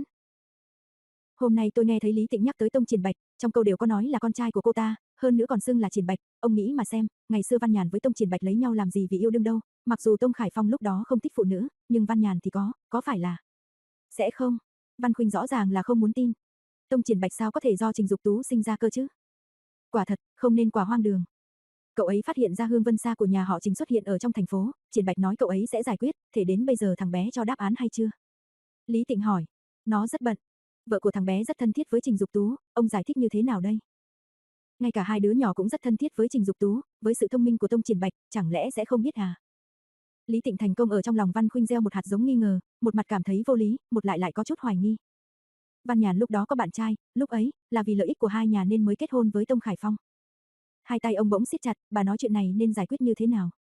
S1: Hôm nay tôi nghe thấy Lý Tịnh nhắc tới Tông Triển Bạch, trong câu đều có nói là con trai của cô ta, hơn nữa còn xưng là Triển Bạch, ông nghĩ mà xem, ngày xưa Văn Nhàn với Tông Triển Bạch lấy nhau làm gì vì yêu đương đâu, mặc dù Tông Khải Phong lúc đó không thích phụ nữ, nhưng Văn Nhàn thì có, có phải là... Sẽ không, Văn Khuynh rõ ràng là không muốn tin. Tông Triển Bạch sao có thể do Trình Dục Tú sinh ra cơ chứ? Quả thật, không nên quả hoang đường. Cậu ấy phát hiện ra hương vân xa của nhà họ Trình xuất hiện ở trong thành phố, Triển Bạch nói cậu ấy sẽ giải quyết, thể đến bây giờ thằng bé cho đáp án hay chưa? Lý Tịnh hỏi, nó rất bận. Vợ của thằng bé rất thân thiết với Trình Dục Tú, ông giải thích như thế nào đây? Ngay cả hai đứa nhỏ cũng rất thân thiết với Trình Dục Tú, với sự thông minh của Tông Triển Bạch, chẳng lẽ sẽ không biết à? Lý Tịnh thành công ở trong lòng Văn Khuynh gieo một hạt giống nghi ngờ, một mặt cảm thấy vô lý, một lại lại có chút hoài nghi. Văn Nhàn lúc đó có bạn trai, lúc ấy, là vì lợi ích của hai nhà nên mới kết hôn với Tông Khải Phong. Hai tay ông bỗng siết chặt, bà nói chuyện này nên giải quyết như thế nào?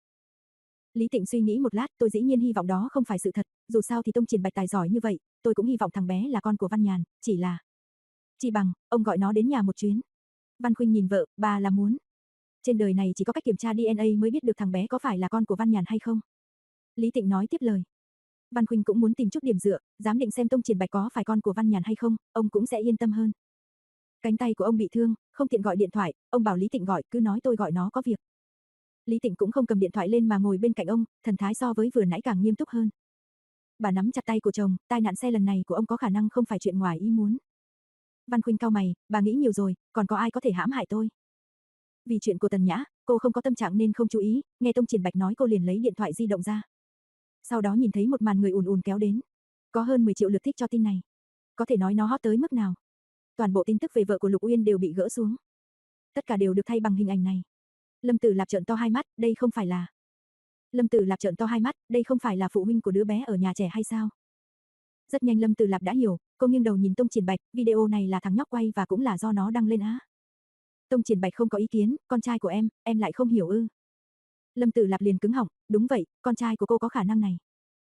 S1: Lý Tịnh suy nghĩ một lát, tôi dĩ nhiên hy vọng đó không phải sự thật, dù sao thì Tông Triển Bạch tài giỏi như vậy, tôi cũng hy vọng thằng bé là con của Văn Nhàn, chỉ là... Chỉ bằng, ông gọi nó đến nhà một chuyến. Văn Khuynh nhìn vợ, bà là muốn. Trên đời này chỉ có cách kiểm tra đê en a mới biết được thằng bé có phải là con của Văn Nhàn hay không. Lý Tịnh nói tiếp lời. Văn Khuynh cũng muốn tìm chút điểm dựa, giám định xem Tông Triển Bạch có phải con của Văn Nhàn hay không, ông cũng sẽ yên tâm hơn. Cánh tay của ông bị thương, không tiện gọi điện thoại, ông bảo Lý Tịnh gọi, cứ nói tôi gọi nó có việc. Lý Tịnh cũng không cầm điện thoại lên mà ngồi bên cạnh ông, thần thái so với vừa nãy càng nghiêm túc hơn. Bà nắm chặt tay của chồng, tai nạn xe lần này của ông có khả năng không phải chuyện ngoài ý muốn. Văn Khuynh cau mày, bà nghĩ nhiều rồi, còn có ai có thể hãm hại tôi? Vì chuyện của Tần Nhã, cô không có tâm trạng nên không chú ý, nghe Tông Triển Bạch nói cô liền lấy điện thoại di động ra. Sau đó nhìn thấy một màn người ùn ùn kéo đến. Có hơn mười triệu lượt thích cho tin này. Có thể nói nó hot tới mức nào? Toàn bộ tin tức về vợ của Lục Uyên đều bị gỡ xuống. Tất cả đều được thay bằng hình ảnh này. Lâm Tử Lạp trợn to hai mắt, đây không phải là... Lâm Tử Lạp trợn to hai mắt, đây không phải là phụ huynh của đứa bé ở nhà trẻ hay sao? Rất nhanh Lâm Tử Lạp đã hiểu, cô nghiêng đầu nhìn Tông Triển Bạch, video này là thằng nhóc quay và cũng là do nó đăng lên á. Tông Triển Bạch không có ý kiến, con trai của em, em lại không hiểu ư? Lâm Tử Lạp liền cứng họng, đúng vậy, con trai của cô có khả năng này.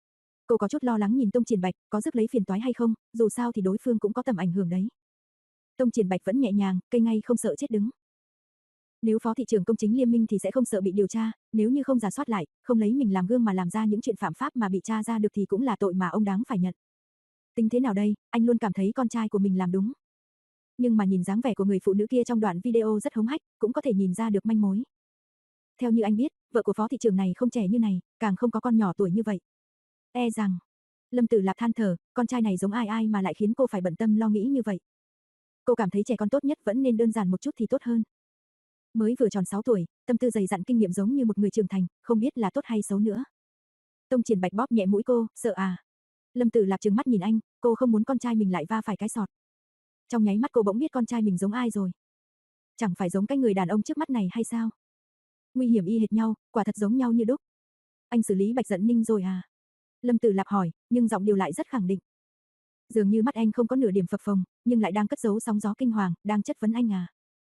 S1: Cô có chút lo lắng nhìn Tông Triển Bạch, có rước lấy phiền toái hay không, dù sao thì đối phương cũng có tầm ảnh hưởng đấy. Tông Triển Bạch vẫn nhẹ nhàng, cây ngay không sợ chết đứng. Nếu phó thị trưởng công chính Liêm Minh thì sẽ không sợ bị điều tra, nếu như không rà soát lại, không lấy mình làm gương mà làm ra những chuyện phạm pháp mà bị tra ra được thì cũng là tội mà ông đáng phải nhận. Tính thế nào đây, anh luôn cảm thấy con trai của mình làm đúng. Nhưng mà nhìn dáng vẻ của người phụ nữ kia trong đoạn video rất hống hách, cũng có thể nhìn ra được manh mối. Theo như anh biết, vợ của phó thị trưởng này không trẻ như này, càng không có con nhỏ tuổi như vậy. E rằng, Lâm Tử Lạp than thở, con trai này giống ai ai mà lại khiến cô phải bận tâm lo nghĩ như vậy. Cô cảm thấy trẻ con tốt nhất vẫn nên đơn giản một chút thì tốt hơn. Mới vừa tròn sáu tuổi, tâm tư dày dặn kinh nghiệm giống như một người trưởng thành, không biết là tốt hay xấu nữa. Tông Triển Bạch bóp nhẹ mũi cô, sợ à? Lâm Tử Lạp trừng mắt nhìn anh, cô không muốn con trai mình lại va phải cái sọt. Trong nháy mắt cô bỗng biết con trai mình giống ai rồi. Chẳng phải giống cái người đàn ông trước mắt này hay sao? Nguy hiểm y hệt nhau, quả thật giống nhau như đúc. Anh xử lý Bạch Dận Ninh rồi à? Lâm Tử Lạp hỏi, nhưng giọng điệu lại rất khẳng định. Dường như mắt anh không có nửa điểm phập phồng, nhưng lại đang cất giấu sóng gió kinh hoàng, đang chất vấn anh à?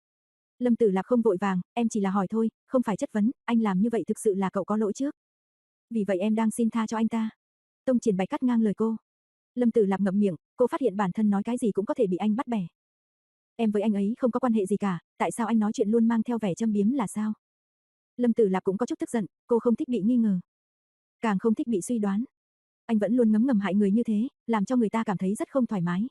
S1: Lâm Tử Lạp không vội vàng, em chỉ là hỏi thôi, không phải chất vấn, anh làm như vậy thực sự là cậu có lỗi trước. Vì vậy em đang xin tha cho anh ta. Tông Triển Bạch cắt ngang lời cô. Lâm Tử Lạp ngậm miệng, cô phát hiện bản thân nói cái gì cũng có thể bị anh bắt bẻ. Em với anh ấy không có quan hệ gì cả, tại sao anh nói chuyện luôn mang theo vẻ châm biếm là sao? Lâm Tử Lạp cũng có chút tức giận, cô không thích bị nghi ngờ. Càng không thích bị suy đoán. Anh vẫn luôn ngấm ngầm hại người như thế, làm cho người ta cảm thấy rất không thoải mái.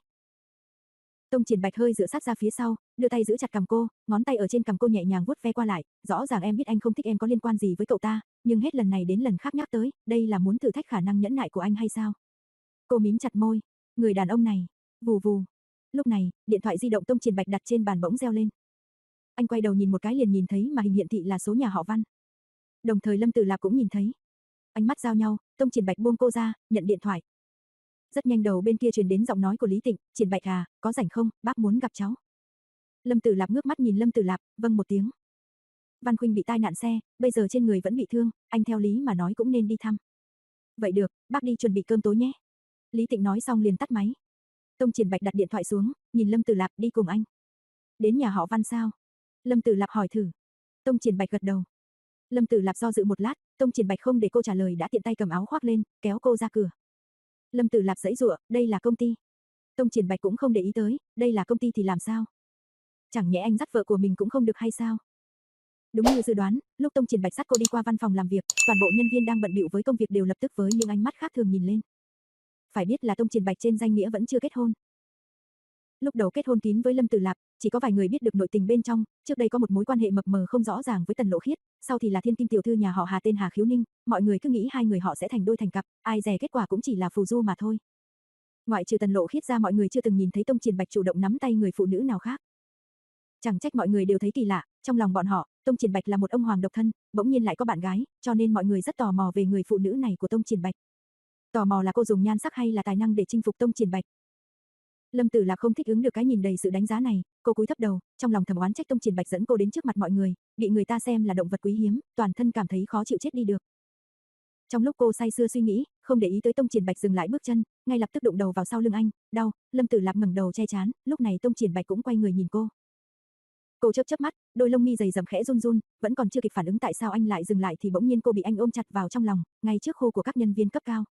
S1: Tông Triển Bạch hơi dựa sát ra phía sau, đưa tay giữ chặt cằm cô, ngón tay ở trên cằm cô nhẹ nhàng vuốt ve qua lại, rõ ràng em biết anh không thích em có liên quan gì với cậu ta, nhưng hết lần này đến lần khác nhắc tới, đây là muốn thử thách khả năng nhẫn nại của anh hay sao? Cô mím chặt môi, người đàn ông này, vù vù. Lúc này, điện thoại di động Tông Triển Bạch đặt trên bàn bỗng reo lên. Anh quay đầu nhìn một cái liền nhìn thấy mà hình hiển thị là số nhà họ Văn. Đồng thời Lâm Tử Lạp cũng nhìn thấy. Ánh mắt giao nhau, Tông Triển Bạch buông cô ra, nhận điện thoại. Rất nhanh đầu bên kia truyền đến giọng nói của Lý Tịnh, Triển Bạch à, có rảnh không, bác muốn gặp cháu. Lâm Tử Lạp ngước mắt nhìn Lâm Tử Lạp, vâng một tiếng. Văn Khuynh bị tai nạn xe, bây giờ trên người vẫn bị thương, anh theo lý mà nói cũng nên đi thăm. Vậy được, bác đi chuẩn bị cơm tối nhé. Lý Tịnh nói xong liền tắt máy. Tông Triển Bạch đặt điện thoại xuống, nhìn Lâm Tử Lạp đi cùng anh. Đến nhà họ Văn sao? Lâm Tử Lạp hỏi thử. Tông Triển Bạch gật đầu. Lâm Tử Lạp do dự một lát, Tông Triển Bạch không để cô trả lời đã tiện tay cầm áo khoác lên, kéo cô ra cửa. Lâm Tử Lạp giãy giụa, đây là công ty. Tông Triển Bạch cũng không để ý tới, đây là công ty thì làm sao? Chẳng nhẽ anh dắt vợ của mình cũng không được hay sao? Đúng như dự đoán, lúc Tông Triển Bạch dắt cô đi qua văn phòng làm việc, toàn bộ nhân viên đang bận bịu với công việc đều lập tức với những ánh mắt khác thường nhìn lên. Phải biết là Tông Triển Bạch trên danh nghĩa vẫn chưa kết hôn. Lúc đầu kết hôn kín với Lâm Tử Lạp, chỉ có vài người biết được nội tình bên trong, trước đây có một mối quan hệ mập mờ không rõ ràng với Tần Lộ Khiết, sau thì là thiên kim tiểu thư nhà họ Hà tên Hà Khiếu Ninh, mọi người cứ nghĩ hai người họ sẽ thành đôi thành cặp, ai dè kết quả cũng chỉ là phù du mà thôi. Ngoại trừ Tần Lộ Khiết ra mọi người chưa từng nhìn thấy Tông Triển Bạch chủ động nắm tay người phụ nữ nào khác. Chẳng trách mọi người đều thấy kỳ lạ, trong lòng bọn họ, Tông Triển Bạch là một ông hoàng độc thân, bỗng nhiên lại có bạn gái, cho nên mọi người rất tò mò về người phụ nữ này của Tông Triển Bạch. Tò mò là cô dùng nhan sắc hay là tài năng để chinh phục Tông Triển Bạch. Lâm Tử Lạp không thích ứng được cái nhìn đầy sự đánh giá này, cô cúi thấp đầu, trong lòng thầm oán trách Tông Triển Bạch dẫn cô đến trước mặt mọi người, bị người ta xem là động vật quý hiếm, toàn thân cảm thấy khó chịu chết đi được. Trong lúc cô say sưa suy nghĩ, không để ý tới Tông Triển Bạch dừng lại bước chân, ngay lập tức đụng đầu vào sau lưng anh, đau. Lâm Tử Lạp ngẩng đầu che trán, lúc này Tông Triển Bạch cũng quay người nhìn cô. Cô chớp chớp mắt, đôi lông mi dày rậm khẽ run run, vẫn còn chưa kịp phản ứng tại sao anh lại dừng lại thì bỗng nhiên cô bị anh ôm chặt vào trong lòng, ngay trước khu của các nhân viên cấp cao.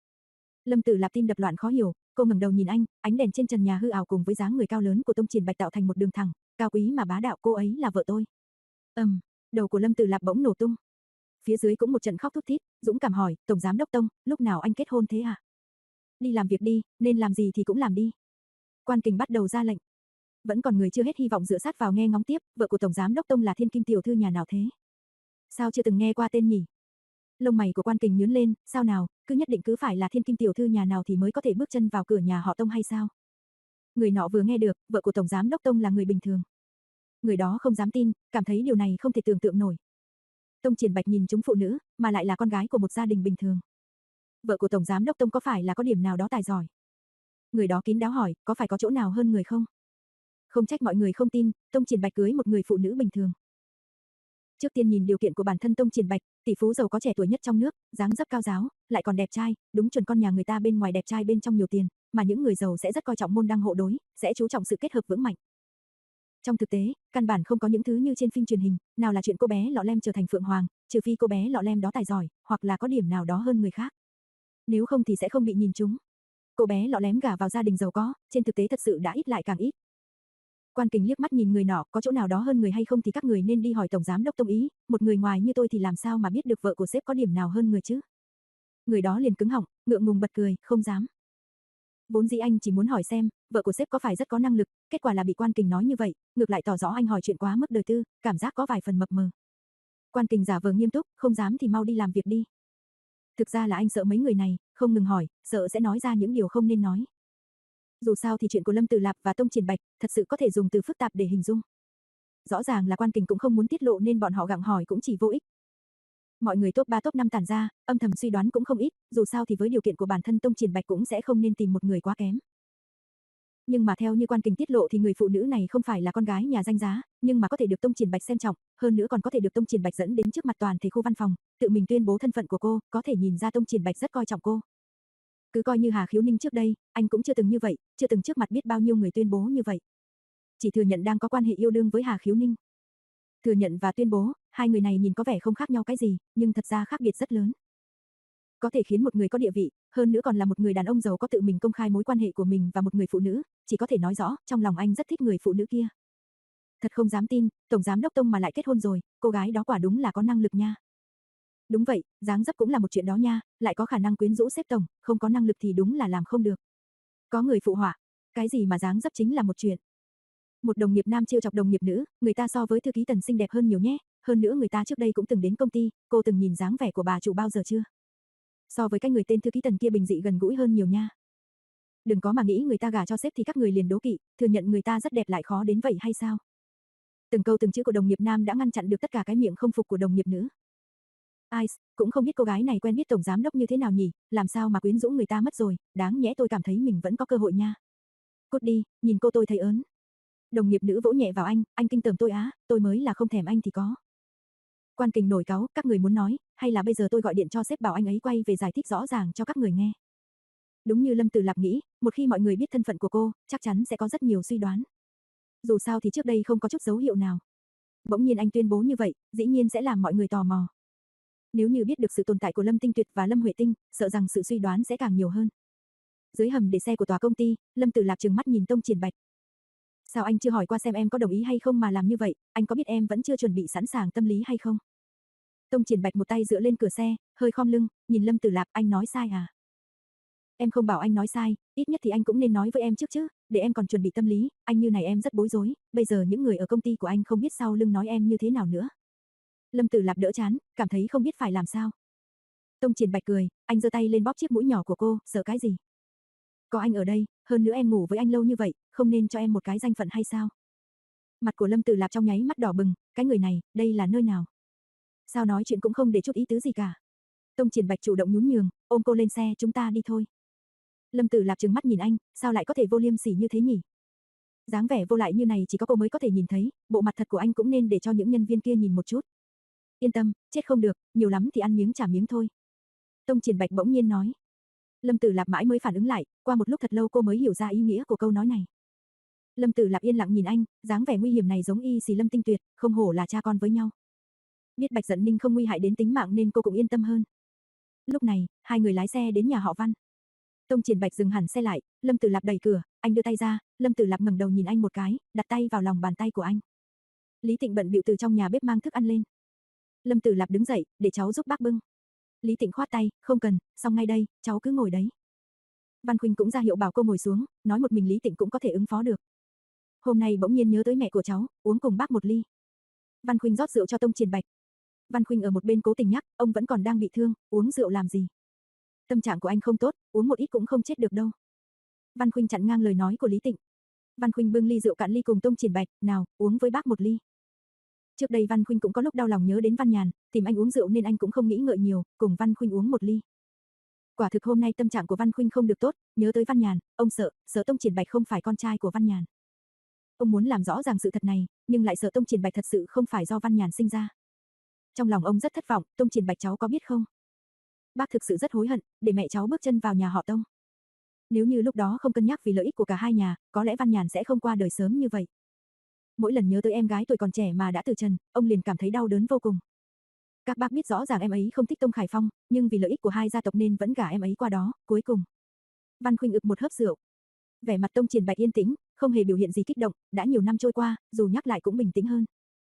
S1: Lâm Tử Lạp tim đập loạn khó hiểu, cô ngẩng đầu nhìn anh, ánh đèn trên trần nhà hư ảo cùng với dáng người cao lớn của Tông Triển Bạch tạo thành một đường thẳng, cao quý mà bá đạo, cô ấy là vợ tôi. Ầm, um, đầu của Lâm Tử Lạp bỗng nổ tung. Phía dưới cũng một trận khóc thút thít, dũng cảm hỏi, "Tổng giám đốc Tông, lúc nào anh kết hôn thế à? Đi làm việc đi, nên làm gì thì cũng làm đi." Quan Kình bắt đầu ra lệnh. Vẫn còn người chưa hết hy vọng dựa sát vào nghe ngóng tiếp, vợ của Tổng giám đốc Tông là thiên kim tiểu thư nhà nào thế? Sao chưa từng nghe qua tên nhỉ? Lông mày của Quan Kình nhướng lên, sao nào, cứ nhất định cứ phải là thiên kim tiểu thư nhà nào thì mới có thể bước chân vào cửa nhà họ Tông hay sao? Người nọ vừa nghe được, vợ của Tổng giám đốc Tông là người bình thường. Người đó không dám tin, cảm thấy điều này không thể tưởng tượng nổi. Tông Triển Bạch nhìn chúng phụ nữ, mà lại là con gái của một gia đình bình thường. Vợ của Tổng giám đốc Tông có phải là có điểm nào đó tài giỏi? Người đó kín đáo hỏi, có phải có chỗ nào hơn người không? Không trách mọi người không tin, Tông Triển Bạch cưới một người phụ nữ bình thường. Trước tiên nhìn điều kiện của bản thân Tông Triển Bạch, tỷ phú giàu có trẻ tuổi nhất trong nước, dáng dấp cao ráo, lại còn đẹp trai, đúng chuẩn con nhà người ta bên ngoài đẹp trai bên trong nhiều tiền, mà những người giàu sẽ rất coi trọng môn đăng hộ đối, sẽ chú trọng sự kết hợp vững mạnh. Trong thực tế, căn bản không có những thứ như trên phim truyền hình, nào là chuyện cô bé Lọ Lem trở thành Phượng Hoàng, trừ phi cô bé Lọ Lem đó tài giỏi, hoặc là có điểm nào đó hơn người khác. Nếu không thì sẽ không bị nhìn trúng. Cô bé Lọ Lem gả vào gia đình giàu có, trên thực tế thật sự đã ít lại càng ít. Quan Kình liếc mắt nhìn người nọ, có chỗ nào đó hơn người hay không thì các người nên đi hỏi Tổng giám đốc Tông ý, một người ngoài như tôi thì làm sao mà biết được vợ của sếp có điểm nào hơn người chứ? Người đó liền cứng họng, ngượng ngùng bật cười, không dám. Vốn dĩ anh chỉ muốn hỏi xem, vợ của sếp có phải rất có năng lực, kết quả là bị Quan Kình nói như vậy, ngược lại tỏ rõ anh hỏi chuyện quá mức đời tư, cảm giác có vài phần mập mờ. Quan Kình giả vờ nghiêm túc, không dám thì mau đi làm việc đi. Thực ra là anh sợ mấy người này, không ngừng hỏi, sợ sẽ nói ra những điều không nên nói. Dù sao thì chuyện của Lâm Tử Lạp và Tông Triển Bạch, thật sự có thể dùng từ phức tạp để hình dung. Rõ ràng là Quan Kình cũng không muốn tiết lộ nên bọn họ gặng hỏi cũng chỉ vô ích. Mọi người top ba top năm tản ra, âm thầm suy đoán cũng không ít, dù sao thì với điều kiện của bản thân Tông Triển Bạch cũng sẽ không nên tìm một người quá kém. Nhưng mà theo như Quan Kình tiết lộ thì người phụ nữ này không phải là con gái nhà danh giá, nhưng mà có thể được Tông Triển Bạch xem trọng, hơn nữa còn có thể được Tông Triển Bạch dẫn đến trước mặt toàn thể khu văn phòng, tự mình tuyên bố thân phận của cô, có thể nhìn ra Tông Triển Bạch rất coi trọng cô. Cứ coi như Hà Khiếu Ninh trước đây, anh cũng chưa từng như vậy, chưa từng trước mặt biết bao nhiêu người tuyên bố như vậy. Chỉ thừa nhận đang có quan hệ yêu đương với Hà Khiếu Ninh. Thừa nhận và tuyên bố, hai người này nhìn có vẻ không khác nhau cái gì, nhưng thật ra khác biệt rất lớn. Có thể khiến một người có địa vị, hơn nữa còn là một người đàn ông giàu có tự mình công khai mối quan hệ của mình và một người phụ nữ, chỉ có thể nói rõ, trong lòng anh rất thích người phụ nữ kia. Thật không dám tin, Tổng giám đốc Tông mà lại kết hôn rồi, cô gái đó quả đúng là có năng lực nha. Đúng vậy, dáng dấp cũng là một chuyện đó nha, lại có khả năng quyến rũ sếp tổng, không có năng lực thì đúng là làm không được. Có người phụ họa, cái gì mà dáng dấp chính là một chuyện. Một đồng nghiệp nam trêu chọc đồng nghiệp nữ, người ta so với thư ký Tần xinh đẹp hơn nhiều nhé, hơn nữa người ta trước đây cũng từng đến công ty, cô từng nhìn dáng vẻ của bà chủ bao giờ chưa? So với cái người tên thư ký Tần kia bình dị gần gũi hơn nhiều nha. Đừng có mà nghĩ người ta gả cho sếp thì các người liền đố kỵ, thừa nhận người ta rất đẹp lại khó đến vậy hay sao? Từng câu từng chữ của đồng nghiệp nam đã ngăn chặn được tất cả cái miệng không phục của đồng nghiệp nữ. Ai, cũng không biết cô gái này quen biết tổng giám đốc như thế nào nhỉ, làm sao mà quyến rũ người ta mất rồi, đáng nhẽ tôi cảm thấy mình vẫn có cơ hội nha. Cút đi, nhìn cô tôi thấy ớn. Đồng nghiệp nữ vỗ nhẹ vào anh, anh kinh tởm tôi á, tôi mới là không thèm anh thì có. Quan Kình nổi cáu, các người muốn nói, hay là bây giờ tôi gọi điện cho sếp bảo anh ấy quay về giải thích rõ ràng cho các người nghe. Đúng như Lâm Tử Lạp nghĩ, một khi mọi người biết thân phận của cô, chắc chắn sẽ có rất nhiều suy đoán. Dù sao thì trước đây không có chút dấu hiệu nào. Bỗng nhiên anh tuyên bố như vậy, dĩ nhiên sẽ làm mọi người tò mò. Nếu như biết được sự tồn tại của Lâm Tinh Tuyệt và Lâm Huệ Tinh, sợ rằng sự suy đoán sẽ càng nhiều hơn. Dưới hầm để xe của tòa công ty, Lâm Tử Lạp trừng mắt nhìn Tông Triển Bạch. Sao anh chưa hỏi qua xem em có đồng ý hay không mà làm như vậy, anh có biết em vẫn chưa chuẩn bị sẵn sàng tâm lý hay không? Tông Triển Bạch một tay dựa lên cửa xe, hơi khom lưng, nhìn Lâm Tử Lạp, anh nói sai à? Em không bảo anh nói sai, ít nhất thì anh cũng nên nói với em trước chứ, để em còn chuẩn bị tâm lý, anh như này em rất bối rối, bây giờ những người ở công ty của anh không biết sau lưng nói em như thế nào nữa. Lâm Tử Lạp đỡ chán, cảm thấy không biết phải làm sao. Tông Triển Bạch cười, anh giơ tay lên bóp chiếc mũi nhỏ của cô, sợ cái gì? Có anh ở đây, hơn nữa em ngủ với anh lâu như vậy, không nên cho em một cái danh phận hay sao? Mặt của Lâm Tử Lạp trong nháy mắt đỏ bừng, cái người này, đây là nơi nào? Sao nói chuyện cũng không để chút ý tứ gì cả. Tông Triển Bạch chủ động nhún nhường, ôm cô lên xe, chúng ta đi thôi. Lâm Tử Lạp trừng mắt nhìn anh, sao lại có thể vô liêm sỉ như thế nhỉ? Dáng vẻ vô lại như này chỉ có cô mới có thể nhìn thấy, bộ mặt thật của anh cũng nên để cho những nhân viên kia nhìn một chút. Yên tâm, chết không được, nhiều lắm thì ăn miếng trả miếng thôi. Tông Triển Bạch bỗng nhiên nói. Lâm Tử Lạp mãi mới phản ứng lại, qua một lúc thật lâu cô mới hiểu ra ý nghĩa của câu nói này. Lâm Tử Lạp yên lặng nhìn anh, dáng vẻ nguy hiểm này giống y xì Lâm Tinh Tuyệt, không hổ là cha con với nhau. Biết Bạch Dận Ninh không nguy hại đến tính mạng nên cô cũng yên tâm hơn. Lúc này, hai người lái xe đến nhà họ Văn. Tông Triển Bạch dừng hẳn xe lại, Lâm Tử Lạp đẩy cửa, anh đưa tay ra, Lâm Tử Lạp ngẩng đầu nhìn anh một cái, đặt tay vào lòng bàn tay của anh. Lý Tịnh bận bịu từ trong nhà bếp mang thức ăn lên. Lâm Tử Lạp đứng dậy, để cháu giúp bác bưng. Lý Tịnh khoát tay, không cần, xong ngay đây, cháu cứ ngồi đấy. Văn Khuynh cũng ra hiệu bảo cô ngồi xuống, nói một mình Lý Tịnh cũng có thể ứng phó được. Hôm nay bỗng nhiên nhớ tới mẹ của cháu, uống cùng bác một ly. Văn Khuynh rót rượu cho Tông Triển Bạch. Văn Khuynh ở một bên cố tình nhắc, ông vẫn còn đang bị thương, uống rượu làm gì? Tâm trạng của anh không tốt, uống một ít cũng không chết được đâu. Văn Khuynh chặn ngang lời nói của Lý Tịnh. Văn Khuynh bưng ly rượu cạn ly cùng Tông Triển Bạch, nào, uống với bác một ly. Trước đây Văn Khuynh cũng có lúc đau lòng nhớ đến Văn Nhàn, tìm anh uống rượu nên anh cũng không nghĩ ngợi nhiều, cùng Văn Khuynh uống một ly. Quả thực hôm nay tâm trạng của Văn Khuynh không được tốt, nhớ tới Văn Nhàn, ông sợ, sợ Tông Triển Bạch không phải con trai của Văn Nhàn. Ông muốn làm rõ ràng sự thật này, nhưng lại sợ Tông Triển Bạch thật sự không phải do Văn Nhàn sinh ra. Trong lòng ông rất thất vọng, Tông Triển Bạch cháu có biết không? Bác thực sự rất hối hận, để mẹ cháu bước chân vào nhà họ Tông. Nếu như lúc đó không cân nhắc vì lợi ích của cả hai nhà, có lẽ Văn Nhàn sẽ không qua đời sớm như vậy. Mỗi lần nhớ tới em gái tuổi còn trẻ mà đã từ trần, ông liền cảm thấy đau đớn vô cùng. Các bác biết rõ ràng em ấy không thích Tông Khải Phong, nhưng vì lợi ích của hai gia tộc nên vẫn gả em ấy qua đó, cuối cùng. Văn Khuynh ực một hớp rượu. Vẻ mặt Tông Triển Bạch yên tĩnh, không hề biểu hiện gì kích động, đã nhiều năm trôi qua, dù nhắc lại cũng bình tĩnh hơn.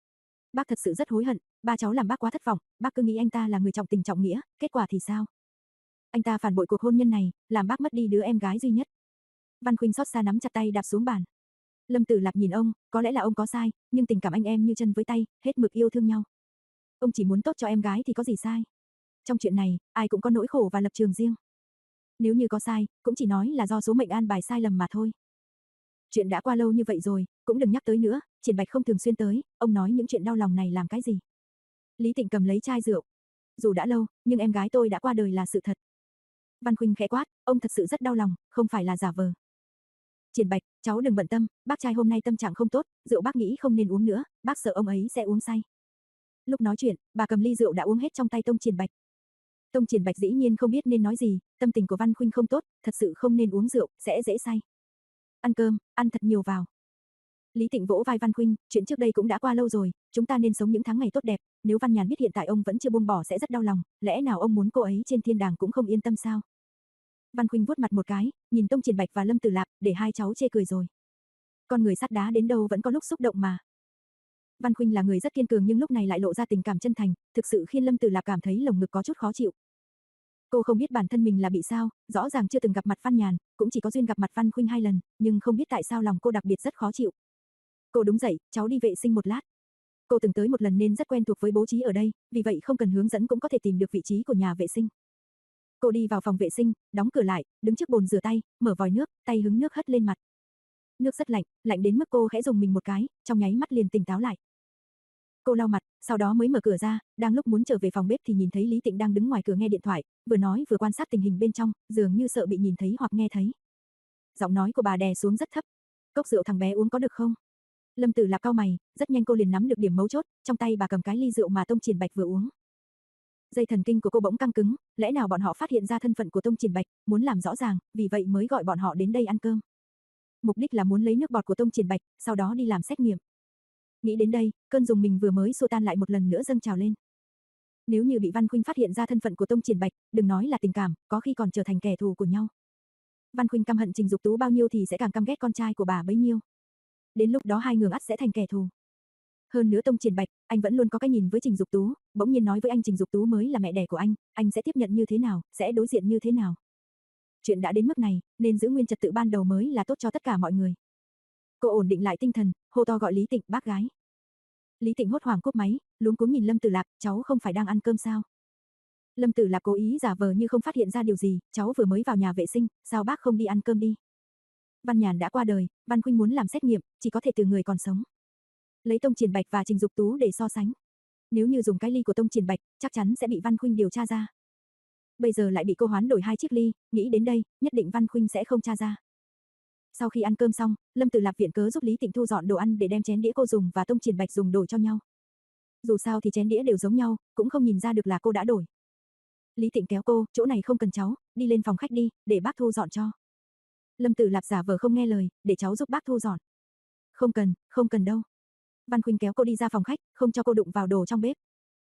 S1: Bác thật sự rất hối hận, ba cháu làm bác quá thất vọng, bác cứ nghĩ anh ta là người trọng tình trọng nghĩa, kết quả thì sao? Anh ta phản bội cuộc hôn nhân này, làm bác mất đi đứa em gái duy nhất. Văn Khuynh xót xa nắm chặt tay đạp xuống bàn. Lâm Tử Lạp nhìn ông, có lẽ là ông có sai, nhưng tình cảm anh em như chân với tay, hết mực yêu thương nhau. Ông chỉ muốn tốt cho em gái thì có gì sai? Trong chuyện này, ai cũng có nỗi khổ và lập trường riêng. Nếu như có sai, cũng chỉ nói là do số mệnh an bài sai lầm mà thôi. Chuyện đã qua lâu như vậy rồi, cũng đừng nhắc tới nữa, Triển Bạch không thường xuyên tới, ông nói những chuyện đau lòng này làm cái gì? Lý Tịnh cầm lấy chai rượu. Dù đã lâu, nhưng em gái tôi đã qua đời là sự thật. Văn Khuynh khẽ quát, ông thật sự rất đau lòng, không phải là giả vờ. Triển Bạch, cháu đừng bận tâm, bác trai hôm nay tâm trạng không tốt, rượu bác nghĩ không nên uống nữa, bác sợ ông ấy sẽ uống say. Lúc nói chuyện, bà cầm ly rượu đã uống hết trong tay Tông Triển Bạch. Tông Triển Bạch dĩ nhiên không biết nên nói gì, tâm tình của Văn Khuynh không tốt, thật sự không nên uống rượu, sẽ dễ say. Ăn cơm, ăn thật nhiều vào. Lý Tịnh vỗ vai Văn Khuynh, chuyện trước đây cũng đã qua lâu rồi, chúng ta nên sống những tháng ngày tốt đẹp, nếu Văn Nhàn biết hiện tại ông vẫn chưa buông bỏ sẽ rất đau lòng, lẽ nào ông muốn cô ấy trên thiên đàng cũng không yên tâm sao? Văn Khuynh vuốt mặt một cái, nhìn Tông Triển Bạch và Lâm Tử Lạp, để hai cháu chê cười rồi. Con người sắt đá đến đâu vẫn có lúc xúc động mà. Văn Khuynh là người rất kiên cường nhưng lúc này lại lộ ra tình cảm chân thành, thực sự khiến Lâm Tử Lạp cảm thấy lồng ngực có chút khó chịu. Cô không biết bản thân mình là bị sao, rõ ràng chưa từng gặp mặt Văn Nhàn, cũng chỉ có duyên gặp mặt Văn Khuynh hai lần, nhưng không biết tại sao lòng cô đặc biệt rất khó chịu. Cô đứng dậy, cháu đi vệ sinh một lát. Cô từng tới một lần nên rất quen thuộc với bố trí ở đây, vì vậy không cần hướng dẫn cũng có thể tìm được vị trí của nhà vệ sinh. Cô đi vào phòng vệ sinh, đóng cửa lại, đứng trước bồn rửa tay, mở vòi nước, tay hứng nước hất lên mặt. Nước rất lạnh, lạnh đến mức cô khẽ dùng mình một cái, trong nháy mắt liền tỉnh táo lại. Cô lau mặt, sau đó mới mở cửa ra, đang lúc muốn trở về phòng bếp thì nhìn thấy Lý Tịnh đang đứng ngoài cửa nghe điện thoại, vừa nói vừa quan sát tình hình bên trong, dường như sợ bị nhìn thấy hoặc nghe thấy. Giọng nói của bà đè xuống rất thấp. Cốc rượu thằng bé uống có được không? Lâm Tử Lạp cau mày, rất nhanh cô liền nắm được điểm mấu chốt, trong tay bà cầm cái ly rượu mà Tông Triển Bạch vừa uống. Dây thần kinh của cô bỗng căng cứng, lẽ nào bọn họ phát hiện ra thân phận của Tông Triển Bạch, muốn làm rõ ràng, vì vậy mới gọi bọn họ đến đây ăn cơm. Mục đích là muốn lấy nước bọt của Tông Triển Bạch, sau đó đi làm xét nghiệm. Nghĩ đến đây, cơn dùng mình vừa mới xua tan lại một lần nữa dâng trào lên. Nếu như bị Văn Khuynh phát hiện ra thân phận của Tông Triển Bạch, đừng nói là tình cảm, có khi còn trở thành kẻ thù của nhau. Văn Khuynh căm hận Trình Dục Tú bao nhiêu thì sẽ càng căm ghét con trai của bà bấy nhiêu. Đến lúc đó hai người ắt sẽ thành kẻ thù. Hơn nữa Tông Triển Bạch, anh vẫn luôn có cái nhìn với Trình Dục Tú, bỗng nhiên nói với anh Trình Dục Tú mới là mẹ đẻ của anh, anh sẽ tiếp nhận như thế nào, sẽ đối diện như thế nào. Chuyện đã đến mức này, nên giữ nguyên trật tự ban đầu mới là tốt cho tất cả mọi người. Cô ổn định lại tinh thần, hô to gọi Lý Tịnh, bác gái. Lý Tịnh hốt hoảng cúp máy, luống cuống nhìn Lâm Tử Lạp, cháu không phải đang ăn cơm sao? Lâm Tử Lạp cố ý giả vờ như không phát hiện ra điều gì, cháu vừa mới vào nhà vệ sinh, sao bác không đi ăn cơm đi? Văn Nhàn đã qua đời, Văn Khuynh muốn làm xét nghiệm, chỉ có thể từ người còn sống. Lấy Tông Triển Bạch và Trình Dục Tú để so sánh. Nếu như dùng cái ly của Tông Triển Bạch, chắc chắn sẽ bị Văn Khuynh điều tra ra. Bây giờ lại bị cô hoán đổi hai chiếc ly, nghĩ đến đây, nhất định Văn Khuynh sẽ không tra ra. Sau khi ăn cơm xong, Lâm Tử Lạp viện cớ giúp Lý Tịnh thu dọn đồ ăn để đem chén đĩa cô dùng và Tông Triển Bạch dùng đổi cho nhau. Dù sao thì chén đĩa đều giống nhau, cũng không nhìn ra được là cô đã đổi. Lý Tịnh kéo cô, chỗ này không cần cháu, đi lên phòng khách đi, để bác thu dọn cho. Lâm Tử Lạp giả vờ không nghe lời, để cháu giúp bác thu dọn. Không cần, không cần đâu. Văn Khuynh kéo cô đi ra phòng khách, không cho cô đụng vào đồ trong bếp.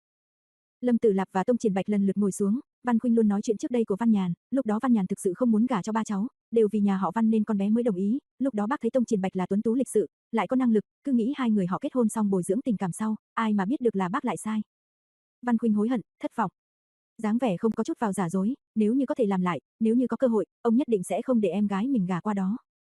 S1: Lâm Tử Lạp và Tông Triển Bạch lần lượt ngồi xuống, Văn Khuynh luôn nói chuyện trước đây của Văn Nhàn, lúc đó Văn Nhàn thực sự không muốn gả cho ba cháu, đều vì nhà họ Văn nên con bé mới đồng ý, lúc đó bác thấy Tông Triển Bạch là tuấn tú lịch sự, lại có năng lực, cứ nghĩ hai người họ kết hôn xong bồi dưỡng tình cảm sau, ai mà biết được là bác lại sai. Văn Khuynh hối hận, thất vọng. Dáng vẻ không có chút vào giả dối, nếu như có thể làm lại, nếu như có cơ hội, ông nhất định sẽ không để em gái mình gả qua đó.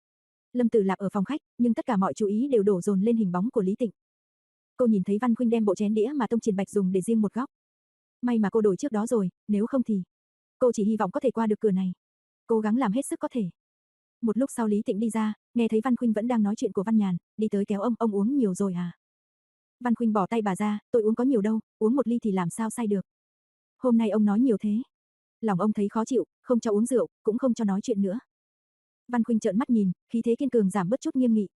S1: Lâm Tử Lạp ở phòng khách, nhưng tất cả mọi chú ý đều đổ dồn lên hình bóng của Lý Tịnh. Cô nhìn thấy Văn Khuynh đem bộ chén đĩa mà Tông Triển Bạch dùng để riêng một góc. May mà cô đổi trước đó rồi, nếu không thì cô chỉ hy vọng có thể qua được cửa này. Cố gắng làm hết sức có thể. Một lúc sau Lý Tịnh đi ra, nghe thấy Văn Khuynh vẫn đang nói chuyện của Văn Nhàn, đi tới kéo ông, ông uống nhiều rồi à? Văn Khuynh bỏ tay bà ra, tôi uống có nhiều đâu, uống một ly thì làm sao say được. Hôm nay ông nói nhiều thế. Lòng ông thấy khó chịu, không cho uống rượu, cũng không cho nói chuyện nữa. Văn Khuynh trợn mắt nhìn, khí thế kiên cường giảm bớt chút nghiêm nghị.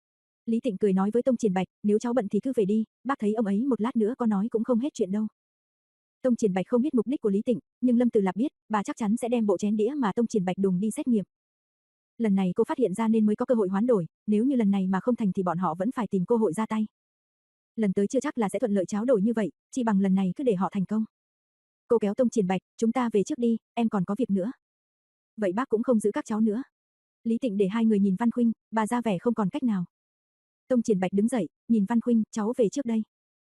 S1: Lý Tịnh cười nói với Tông Triển Bạch, nếu cháu bận thì cứ về đi, bác thấy ông ấy một lát nữa có nói cũng không hết chuyện đâu. Tông Triển Bạch không biết mục đích của Lý Tịnh, nhưng Lâm Tử Lạp biết, bà chắc chắn sẽ đem bộ chén đĩa mà Tông Triển Bạch đùng đi xét nghiệm. Lần này cô phát hiện ra nên mới có cơ hội hoán đổi, nếu như lần này mà không thành thì bọn họ vẫn phải tìm cơ hội ra tay. Lần tới chưa chắc là sẽ thuận lợi tráo đổi như vậy, chỉ bằng lần này cứ để họ thành công. Cô kéo Tông Triển Bạch, chúng ta về trước đi, em còn có việc nữa. Vậy bác cũng không giữ các cháu nữa. Lý Tịnh để hai người nhìn Văn Khuynh, bà ra vẻ không còn cách nào. Tông Triển Bạch đứng dậy, nhìn Văn Khuynh, cháu về trước đây.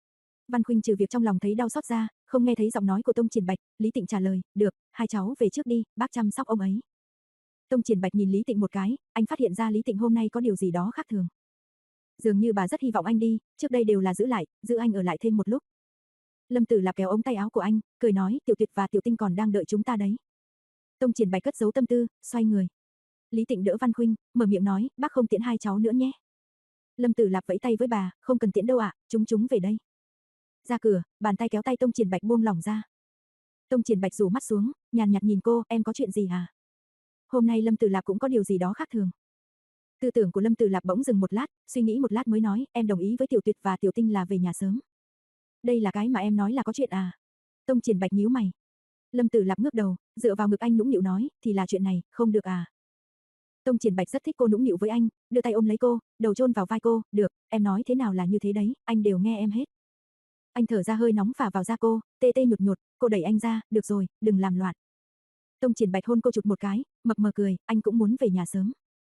S1: Văn Khuynh trừ việc trong lòng thấy đau xót ra, không nghe thấy giọng nói của Tông Triển Bạch, Lý Tịnh trả lời, được, hai cháu về trước đi, bác chăm sóc ông ấy. Tông Triển Bạch nhìn Lý Tịnh một cái, anh phát hiện ra Lý Tịnh hôm nay có điều gì đó khác thường. Dường như bà rất hy vọng anh đi, trước đây đều là giữ lại, giữ anh ở lại thêm một lúc. Lâm Tử Lạp kéo ống tay áo của anh, cười nói, Tiểu Tuyệt và Tiểu Tinh còn đang đợi chúng ta đấy. Tông Triển Bạch cất giấu tâm tư, xoay người. Lý Tịnh đỡ Văn Khuynh, mở miệng nói, bác không tiễn hai cháu nữa nhé. Lâm Tử Lạp vẫy tay với bà, không cần tiễn đâu ạ, chúng chúng về đây. Ra cửa, bàn tay kéo tay Tông Triển Bạch buông lỏng ra. Tông Triển Bạch rủ mắt xuống, nhàn nhạt nhìn cô, em có chuyện gì hả? Hôm nay Lâm Tử Lạp cũng có điều gì đó khác thường. Tư tưởng của Lâm Tử Lạp bỗng dừng một lát, suy nghĩ một lát mới nói, em đồng ý với Tiểu Tuyệt và Tiểu Tinh là về nhà sớm. Đây là cái mà em nói là có chuyện à? Tông Triển Bạch nhíu mày. Lâm Tử Lạp ngước đầu, dựa vào ngực anh nũng nịu nói, thì là chuyện này, không được à? Tông Triển Bạch rất thích cô nũng nịu với anh, đưa tay ôm lấy cô, đầu chôn vào vai cô, được, em nói thế nào là như thế đấy, anh đều nghe em hết. Anh thở ra hơi nóng phả vào da cô, tê tê nhụt nhụt, cô đẩy anh ra, được rồi, đừng làm loạn. Tông Triển Bạch hôn cô chụt một cái, mập mờ cười, anh cũng muốn về nhà sớm.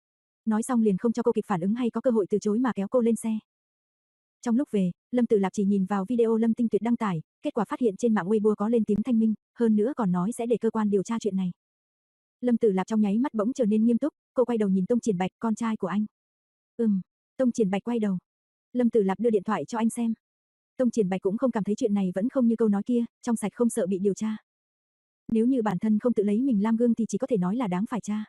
S1: Nói xong liền không cho cô kịp phản ứng hay có cơ hội từ chối mà kéo cô lên xe. Trong lúc về, Lâm Tử Lạp chỉ nhìn vào video Lâm Tinh Tuyệt đăng tải, kết quả phát hiện trên mạng Weibo có lên tiếng thanh minh, hơn nữa còn nói sẽ để cơ quan điều tra chuyện này. Lâm Tử Lạp trong nháy mắt bỗng trở nên nghiêm túc, cô quay đầu nhìn Tông Triển Bạch, con trai của anh. Ừm, Tông Triển Bạch quay đầu. Lâm Tử Lạp đưa điện thoại cho anh xem. Tông Triển Bạch cũng không cảm thấy chuyện này vẫn không như câu nói kia, trong sạch không sợ bị điều tra. Nếu như bản thân không tự lấy mình làm gương thì chỉ có thể nói là đáng phải tra.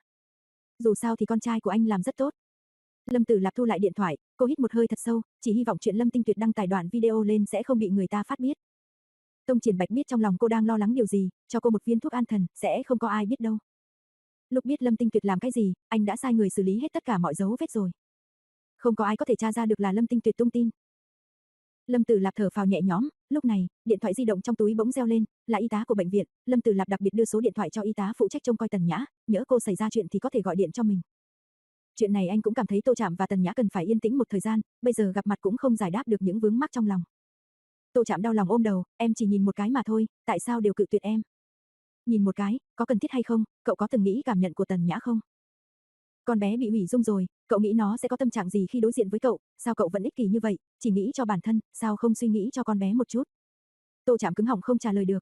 S1: Dù sao thì con trai của anh làm rất tốt. Lâm Tử Lạp thu lại điện thoại, cô hít một hơi thật sâu, chỉ hy vọng chuyện Lâm Tinh Tuyệt đăng tải đoạn video lên sẽ không bị người ta phát biết. Tông Triển Bạch biết trong lòng cô đang lo lắng điều gì, cho cô một viên thuốc an thần, sẽ không có ai biết đâu. Lúc biết Lâm Tinh Tuyệt làm cái gì, anh đã sai người xử lý hết tất cả mọi dấu vết rồi. Không có ai có thể tra ra được là Lâm Tinh Tuyệt tung tin. Lâm Tử Lạp thở phào nhẹ nhõm, lúc này, điện thoại di động trong túi bỗng reo lên, là y tá của bệnh viện, Lâm Tử Lạp đặc biệt đưa số điện thoại cho y tá phụ trách trông coi Tần Nhã, nhỡ cô xảy ra chuyện thì có thể gọi điện cho mình. Chuyện này anh cũng cảm thấy Tô Trạm và Tần Nhã cần phải yên tĩnh một thời gian, bây giờ gặp mặt cũng không giải đáp được những vướng mắc trong lòng. Tô Trạm đau lòng ôm đầu, em chỉ nhìn một cái mà thôi, tại sao đều cự tuyệt em? Nhìn một cái, có cần thiết hay không, cậu có từng nghĩ cảm nhận của Tần Nhã không? Con bé bị hủy dung rồi, cậu nghĩ nó sẽ có tâm trạng gì khi đối diện với cậu, sao cậu vẫn ích kỷ như vậy, chỉ nghĩ cho bản thân, sao không suy nghĩ cho con bé một chút? Tô Trạm cứng họng không trả lời được.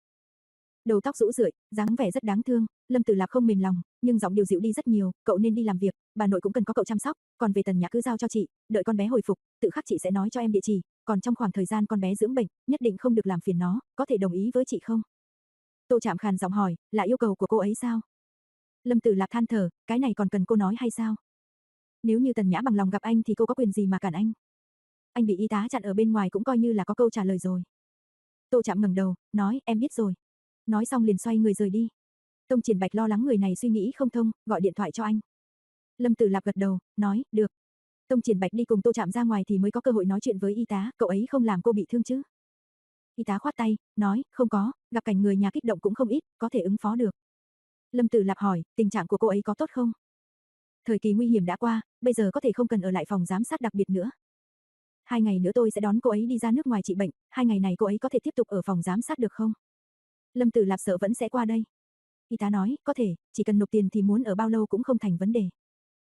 S1: Đầu tóc rũ rượi, dáng vẻ rất đáng thương, Lâm Tử Lạp không mềm lòng, nhưng giọng điều dịu đi rất nhiều, cậu nên đi làm việc, bà nội cũng cần có cậu chăm sóc, còn về Tần Nhã cứ giao cho chị, đợi con bé hồi phục, tự khắc chị sẽ nói cho em địa chỉ, còn trong khoảng thời gian con bé dưỡng bệnh, nhất định không được làm phiền nó, có thể đồng ý với chị không? Tô Trạm khàn giọng hỏi, là yêu cầu của cô ấy sao? Lâm Tử Lạp than thở, cái này còn cần cô nói hay sao? Nếu như Tần Nhã bằng lòng gặp anh thì cô có quyền gì mà cản anh? Anh bị y tá chặn ở bên ngoài cũng coi như là có câu trả lời rồi. Tô Trạm ngẩng đầu, nói, em biết rồi. Nói xong liền xoay người rời đi. Tông Triển Bạch lo lắng người này suy nghĩ không thông, gọi điện thoại cho anh. Lâm Tử Lạp gật đầu, nói, được. Tông Triển Bạch đi cùng Tô Trạm ra ngoài thì mới có cơ hội nói chuyện với y tá, cậu ấy không làm cô bị thương chứ? Y tá khoát tay, nói, không có, gặp cảnh người nhà kích động cũng không ít, có thể ứng phó được. Lâm Tử Lạp hỏi, tình trạng của cô ấy có tốt không? Thời kỳ nguy hiểm đã qua, bây giờ có thể không cần ở lại phòng giám sát đặc biệt nữa. Hai ngày nữa tôi sẽ đón cô ấy đi ra nước ngoài trị bệnh, hai ngày này cô ấy có thể tiếp tục ở phòng giám sát được không? Lâm Tử Lạp sợ vẫn sẽ qua đây. Y tá nói, có thể, chỉ cần nộp tiền thì muốn ở bao lâu cũng không thành vấn đề.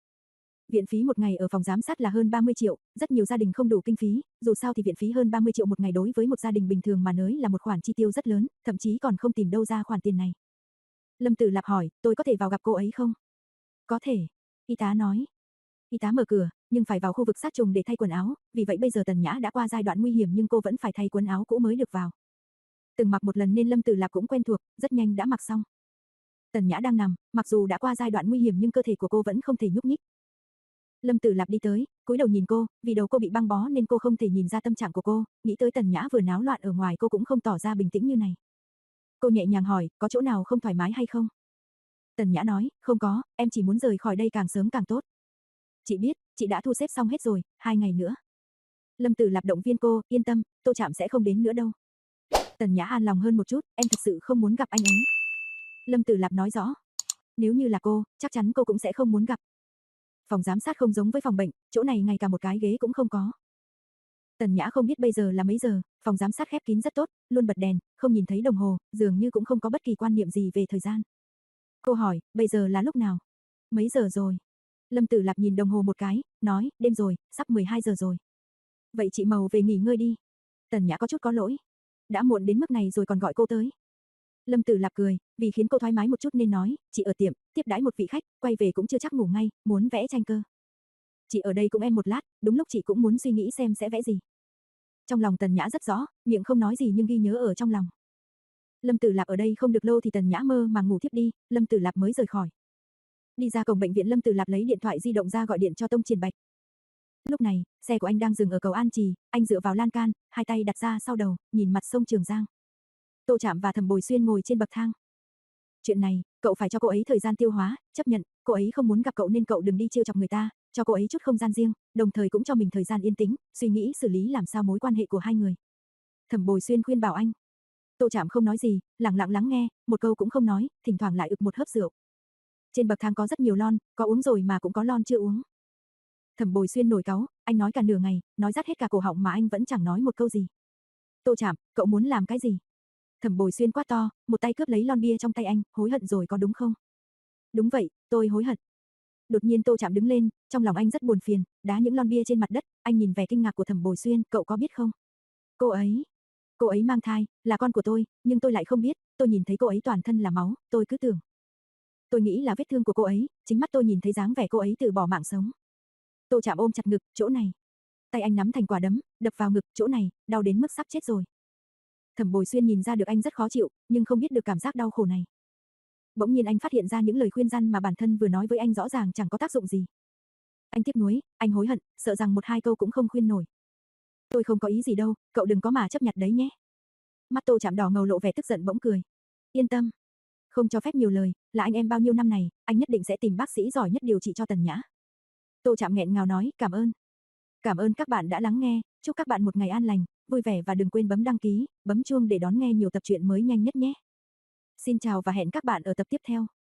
S1: Viện phí một ngày ở phòng giám sát là hơn ba mươi triệu, rất nhiều gia đình không đủ kinh phí, dù sao thì viện phí hơn ba mươi triệu một ngày đối với một gia đình bình thường mà nói là một khoản chi tiêu rất lớn, thậm chí còn không tìm đâu ra khoản tiền này. Lâm Tử Lạp hỏi, tôi có thể vào gặp cô ấy không? Có thể. Y tá nói. Y tá mở cửa, nhưng phải vào khu vực sát trùng để thay quần áo, vì vậy bây giờ Tần Nhã đã qua giai đoạn nguy hiểm nhưng cô vẫn phải thay quần áo cũ mới được vào. Từng mặc một lần nên Lâm Tử Lạp cũng quen thuộc, rất nhanh đã mặc xong. Tần Nhã đang nằm, mặc dù đã qua giai đoạn nguy hiểm nhưng cơ thể của cô vẫn không thể nhúc nhích. Lâm Tử Lạp đi tới, cúi đầu nhìn cô, vì đầu cô bị băng bó nên cô không thể nhìn ra tâm trạng của cô, nghĩ tới Tần Nhã vừa náo loạn ở ngoài cô cũng không tỏ ra bình tĩnh như này. Cô nhẹ nhàng hỏi, có chỗ nào không thoải mái hay không? Tần Nhã nói, không có, em chỉ muốn rời khỏi đây càng sớm càng tốt. Chị biết, chị đã thu xếp xong hết rồi, hai ngày nữa. Lâm Tử Lạp động viên cô, yên tâm, Tô Trạm sẽ không đến nữa đâu. Tần Nhã an lòng hơn một chút, em thật sự không muốn gặp anh ấy. Lâm Tử Lạp nói rõ. Nếu như là cô, chắc chắn cô cũng sẽ không muốn gặp. Phòng giám sát không giống với phòng bệnh, chỗ này ngay cả một cái ghế cũng không có. Tần Nhã không biết bây giờ là mấy giờ, phòng giám sát khép kín rất tốt, luôn bật đèn, không nhìn thấy đồng hồ, dường như cũng không có bất kỳ quan niệm gì về thời gian. Cô hỏi, bây giờ là lúc nào? Mấy giờ rồi? Lâm Tử Lạp nhìn đồng hồ một cái, nói, đêm rồi, sắp mười hai giờ rồi. Vậy chị Màu về nghỉ ngơi đi. Tần Nhã có chút có lỗi. Đã muộn đến mức này rồi còn gọi cô tới. Lâm Tử Lạp cười, vì khiến cô thoải mái một chút nên nói, chị ở tiệm, tiếp đãi một vị khách, quay về cũng chưa chắc ngủ ngay, muốn vẽ tranh cơ. Chị ở đây cùng em một lát, đúng lúc chị cũng muốn suy nghĩ xem sẽ vẽ gì. Trong lòng Tần Nhã rất rõ, miệng không nói gì nhưng ghi nhớ ở trong lòng. Lâm Tử Lạp ở đây không được lâu thì Tần Nhã mơ màng ngủ thiếp đi, Lâm Tử Lạp mới rời khỏi. Đi ra cổng bệnh viện Lâm Tử Lạp lấy điện thoại di động ra gọi điện cho Tông Triển Bạch. Lúc này, xe của anh đang dừng ở cầu An Trì, anh dựa vào lan can, hai tay đặt ra sau đầu, nhìn mặt sông Trường Giang. Tô Trạm và Thẩm Bồi Xuyên ngồi trên bậc thang. Chuyện này, cậu phải cho cô ấy thời gian tiêu hóa, chấp nhận, cô ấy không muốn gặp cậu nên cậu đừng đi trêu chọc người ta, cho cô ấy chút không gian riêng, đồng thời cũng cho mình thời gian yên tĩnh, suy nghĩ xử lý làm sao mối quan hệ của hai người. Thẩm Bồi Xuyên khuyên bảo anh. Tô Trạm không nói gì, lặng lặng lắng nghe, một câu cũng không nói, thỉnh thoảng lại ực một hớp rượu. Trên bậc thang có rất nhiều lon, có uống rồi mà cũng có lon chưa uống. Thẩm Bồi Xuyên nổi cáu, anh nói cả nửa ngày, nói rát hết cả cổ họng mà anh vẫn chẳng nói một câu gì. Tô Trạm, cậu muốn làm cái gì? Thẩm Bồi Xuyên quát to, một tay cướp lấy lon bia trong tay anh, hối hận rồi có đúng không? Đúng vậy, tôi hối hận. Đột nhiên Tô Trạm đứng lên, trong lòng anh rất buồn phiền, đá những lon bia trên mặt đất, anh nhìn vẻ kinh ngạc của Thẩm Bồi Xuyên, cậu có biết không? Cô ấy, cô ấy mang thai, là con của tôi, nhưng tôi lại không biết, tôi nhìn thấy cô ấy toàn thân là máu, tôi cứ tưởng. Tôi nghĩ là vết thương của cô ấy, chính mắt tôi nhìn thấy dáng vẻ cô ấy từ bỏ mạng sống. Tô Trạm ôm chặt ngực, chỗ này. Tay anh nắm thành quả đấm, đập vào ngực, chỗ này, đau đến mức sắp chết rồi. Thẩm Bồi Xuyên nhìn ra được anh rất khó chịu, nhưng không biết được cảm giác đau khổ này. Bỗng nhiên anh phát hiện ra những lời khuyên răn mà bản thân vừa nói với anh rõ ràng chẳng có tác dụng gì. Anh tiếc nuối, anh hối hận, sợ rằng một hai câu cũng không khuyên nổi. Tôi không có ý gì đâu, cậu đừng có mà chấp nhặt đấy nhé. Mắt Tô Trạm đỏ ngầu lộ vẻ tức giận bỗng cười. Yên tâm, không cho phép nhiều lời, là anh em bao nhiêu năm này, anh nhất định sẽ tìm bác sĩ giỏi nhất điều trị cho Tần Nhã. Tô Trạm nghẹn ngào nói, cảm ơn. Cảm ơn các bạn đã lắng nghe, chúc các bạn một ngày an lành, vui vẻ và đừng quên bấm đăng ký, bấm chuông để đón nghe nhiều tập truyện mới nhanh nhất nhé. Xin chào và hẹn các bạn ở tập tiếp theo.